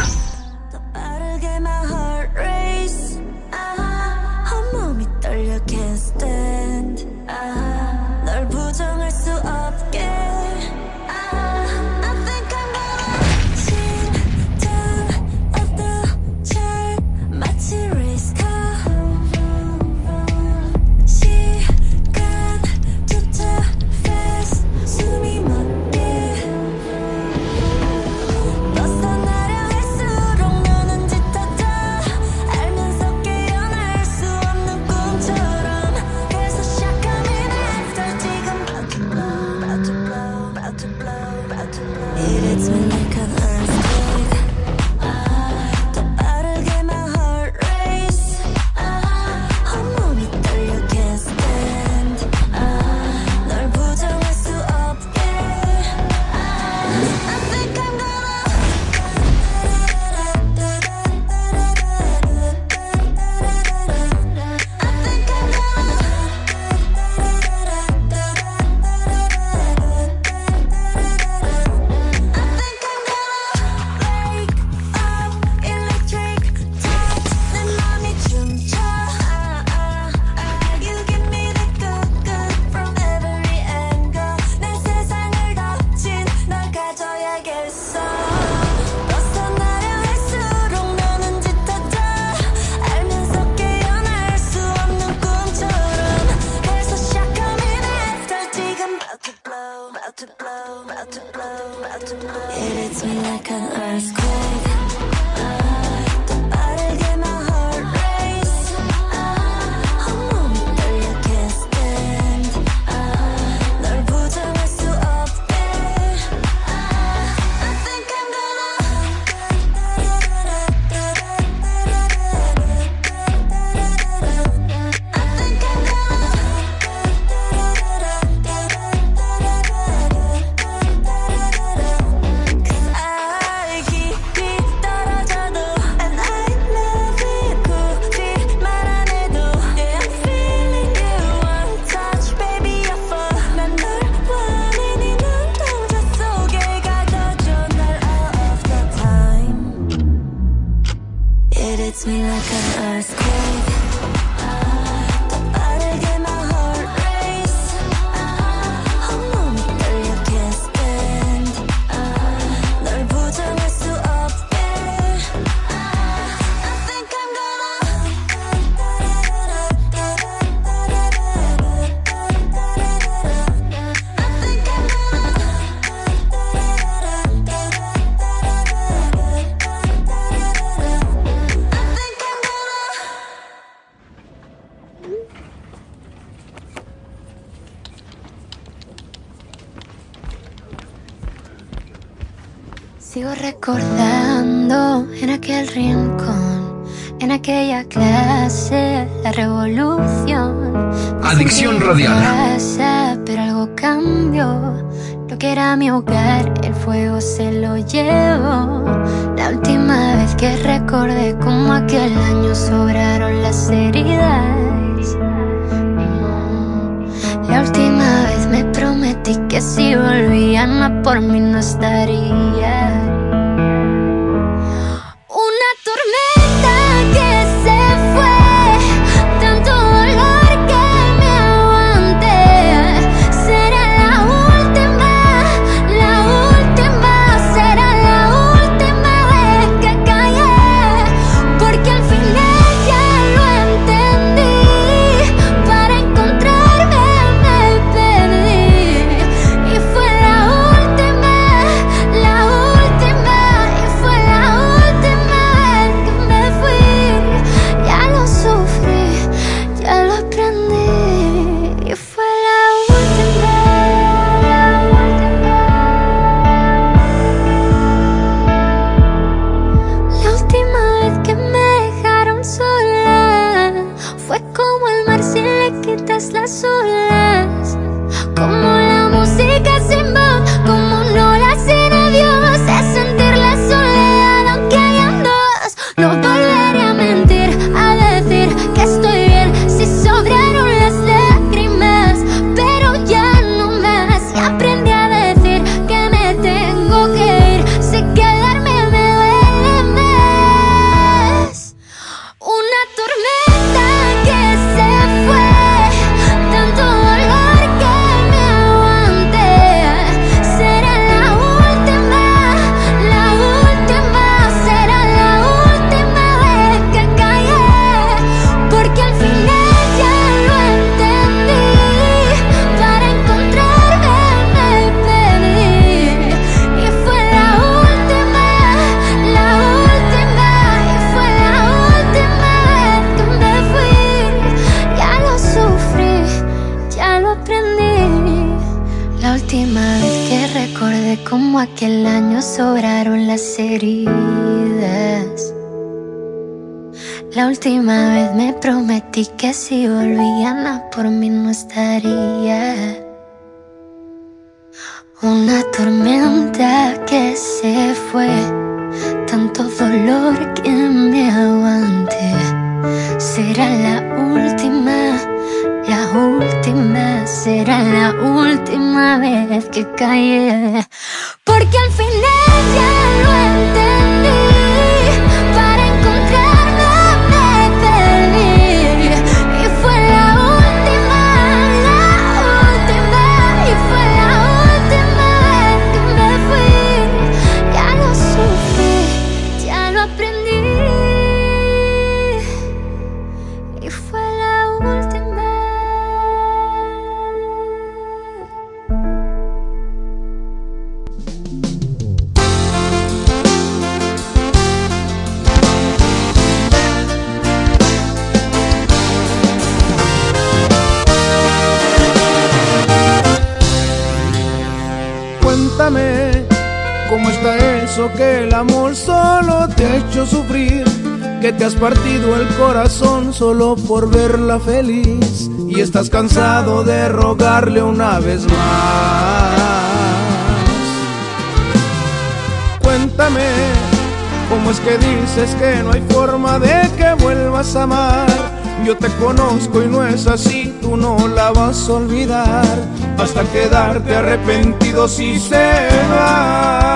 Sigo recordando en aquel rincón, en aquella clase, la revolución. Adicción Radial. Casa, pero algo cambió. Lo que era mi hogar, el fuego se lo llevó. La última vez que recordé como aquel año sobraron las heridas. La última vez me prometí que si volvían a por mí no estaría. Una tormenta que se fue, tanto dolor que me aguanté. Será la última, será la última vez que callé. Porque al final ya lo entendí. Para encontrarme me perdí. Y fue la última, y fue la última vez que me fui. Ya lo sufrí, ya lo aprendí. Y fue la última, la última vez que me dejaron sola. Fue como el mar si le quitas las olas, como la música sin voz, como no la sin adiós. Es sentir la soledad aunque hayan dos. No volveré a mentir, a decir que estoy bien si sobraron las lágrimas, pero ya no más. Y aprendí a decir que me tengo que ir, si quedarme me duele más. Una tormenta que se fue, tanto dolor que me aguanté. Será la última, será la última vez que callé. Porque al final ya lo entendí. Para encontrarme me perdí. Y fue la última, y fue la última vez que me fui. Ya lo sufrí, ya lo aprendí. La última vez que recordé como aquel año sobraron las heridas. La última vez me prometí que si volvían a por mí no estaría. Una tormenta que se fue, tanto dolor que me aguanté. Será la última, será la última vez que callé. Porque al final ya lo entendí. Para encontrarme me perdí. Y fue la última, y fue la última vez que me fui. Ya lo sufrí, ya lo aprendí. Y fue la última. Cuéntame, ¿cómo está eso que el amor solo te ha hecho sufrir? Que te has partido el corazón solo por verla feliz y estás cansado de rogarle una vez más. Cuéntame, ¿cómo es que dices que no hay forma de que vuelvas a amar? Yo te conozco y no es así, tú no la vas a olvidar hasta quedarte arrepentido si se va.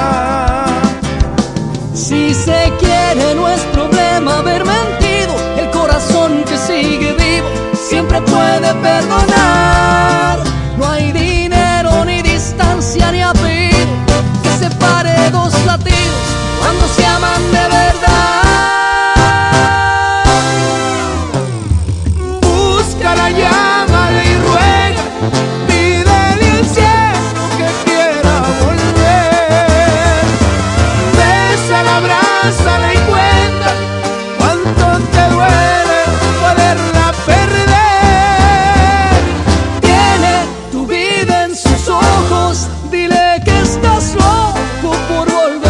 Si se quiere no es problema haber mentido, el corazón que sigue vivo siempre puede perdonar. No hay dinero ni distancia ni apellido que separe dos latidos cuando se aman de verdad. Búscala, llámale y ruega, pídele al cielo que quiera volver. Bésala, abrázala y cuenta cuánto te duele poderla perder. Tiene tu vida en sus ojos, dile que estás loco por volver.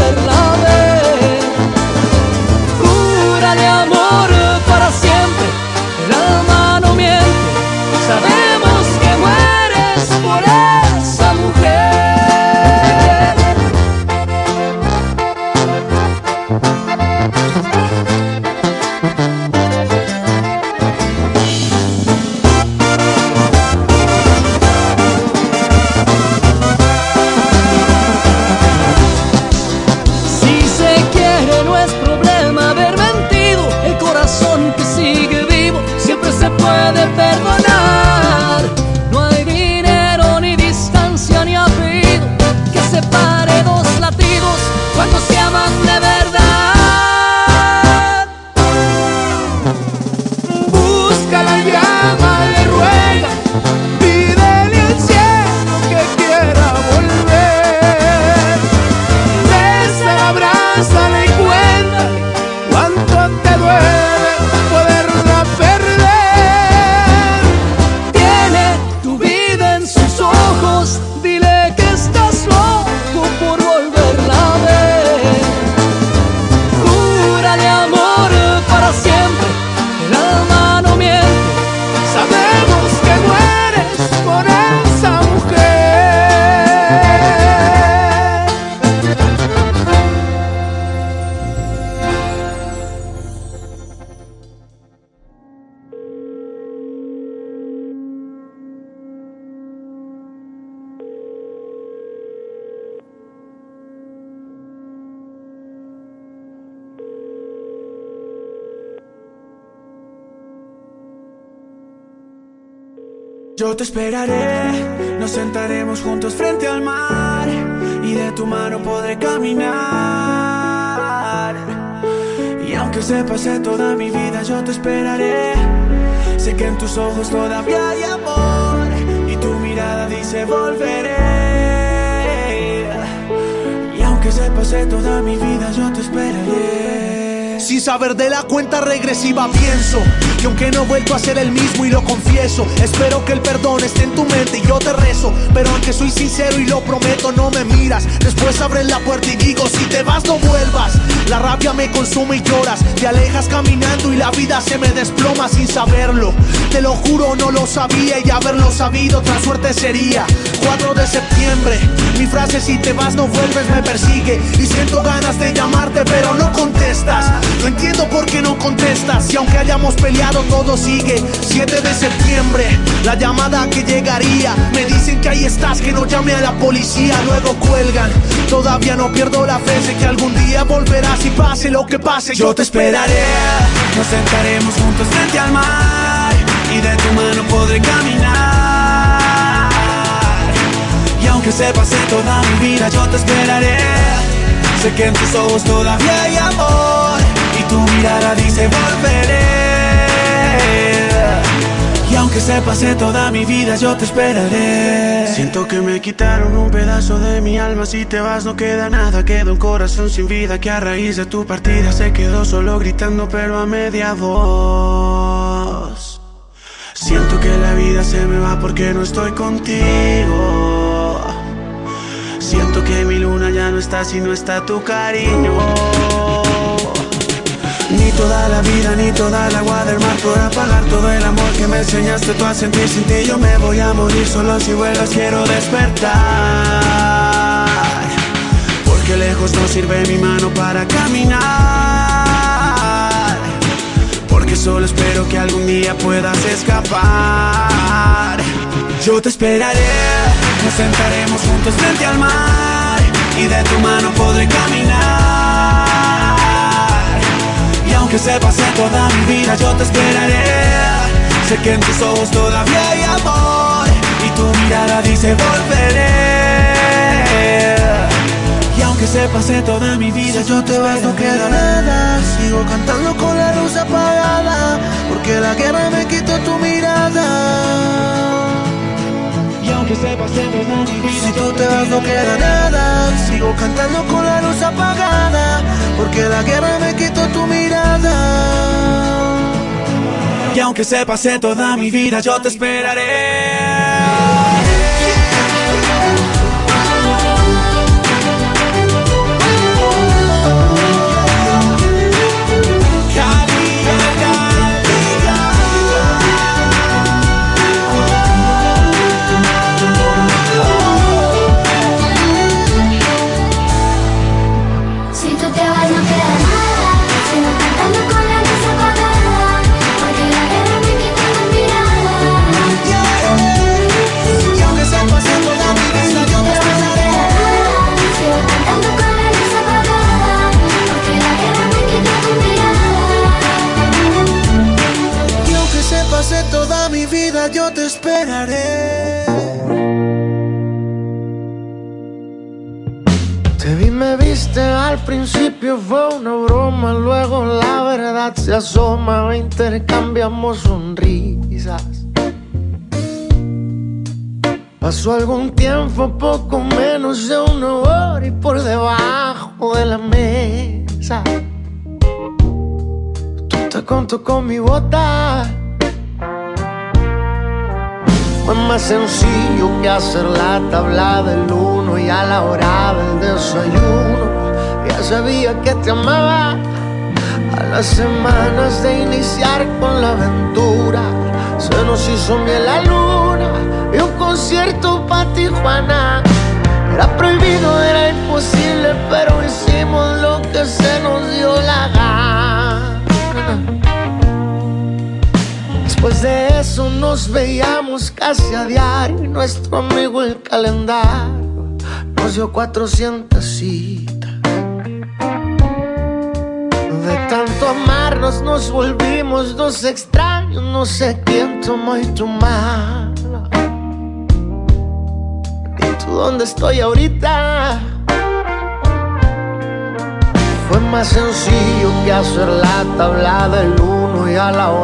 en sus ojos, dile que estás loco por volverla a ver. Júrale amor para siempre, el alma no miente. Sabemos que mueres por esa mujer. Yo te esperaré, nos sentaremos juntos frente al mar y de tu mano podré caminar. Y aunque se pase toda mi vida, yo te esperaré. Sé que en tus ojos todavía hay amor y tu mirada dice volveré. Y aunque se pase toda mi vida, yo te esperaré. Sin saber de la cuenta regresiva pienso que aunque no he vuelto a ser el mismo y lo confieso, espero que el perdón esté en tu mente y yo te rezo. Pero aunque soy sincero y lo prometo, no me miras. Después abres la puerta y digo, si te vas no vuelvas. La rabia me consume y lloras, te alejas caminando y la vida se me desploma sin saberlo. Te lo juro, no lo sabía y haberlo sabido otra suerte sería. 4 de septiembre, mi frase si te vas no vuelves me persigue. Y siento ganas de llamarte pero no contestas. No entiendo por qué no contestas. Y aunque hayamos peleado todo sigue. 7 de septiembre, la llamada que llegaría. Me dicen que ahí estás, que no llame a la policía. Luego cuelgan, todavía no pierdo la fe. Sé que algún día volverás y pase lo que pase yo te esperaré. Nos sentaremos juntos frente al mar y de tu mano podré caminar. Y aunque se pase toda mi vida, yo te esperaré. Sé que en tus ojos todavía hay amor y tu mirada dice volveré. Y aunque se pase toda mi vida, yo te esperaré. Siento que me quitaron un pedazo de mi alma. Si te vas no queda nada, queda un corazón sin vida que a raíz de tu partida se quedó solo gritando pero a media voz. Siento que la vida se me va porque no estoy contigo. Siento que mi luna ya no está si no está tu cariño. Ni toda la vida, ni toda el agua del mar podrá pagar todo el amor que me enseñaste tú a sentir. Sin ti yo me voy a morir, solo si vuelvas quiero despertar. Porque lejos no sirve mi mano para caminar. Porque solo espero que algún día puedas escapar. Yo te esperaré, nos sentaremos juntos frente al mar y de tu mano podré caminar. Y aunque se pase toda mi vida, yo te esperaré. Sé que en tus ojos todavía hay amor y tu mirada dice volveré. Y aunque se pase toda mi vida, yo te vas, no queda nada. Sigo cantando con la luz apagada, porque la guerra me quitó tu mirada. Y aunque se pase toda mi vida, si tú te vas no queda nada. Sigo cantando con la luz apagada, porque la guerra me quitó tu mirada. Y aunque se pase toda mi vida, yo te esperaré. Toda mi vida yo te esperaré. Te vi, me viste, al principio fue una broma, luego la verdad se asoma, intercambiamos sonrisas. Pasó algún tiempo, poco menos de 1 hora y por debajo de la mesa tú te contó con mi bota. Fue más sencillo que hacer la tabla del 1 y a la hora del desayuno ya sabía que te amaba. A las semanas de iniciar con la aventura se nos hizo miel la luna y un concierto pa' Tijuana. Era prohibido, era imposible, pero hicimos lo que se nos dio la gana. Después de eso nos veíamos casi a diario y nuestro amigo el calendario nos dio 400 citas. De tanto amarnos nos volvimos dos extraños, no sé quién tomó y tu mano. ¿Y tú dónde estoy ahorita? Fue más sencillo que hacer la tabla del 1 y a la hora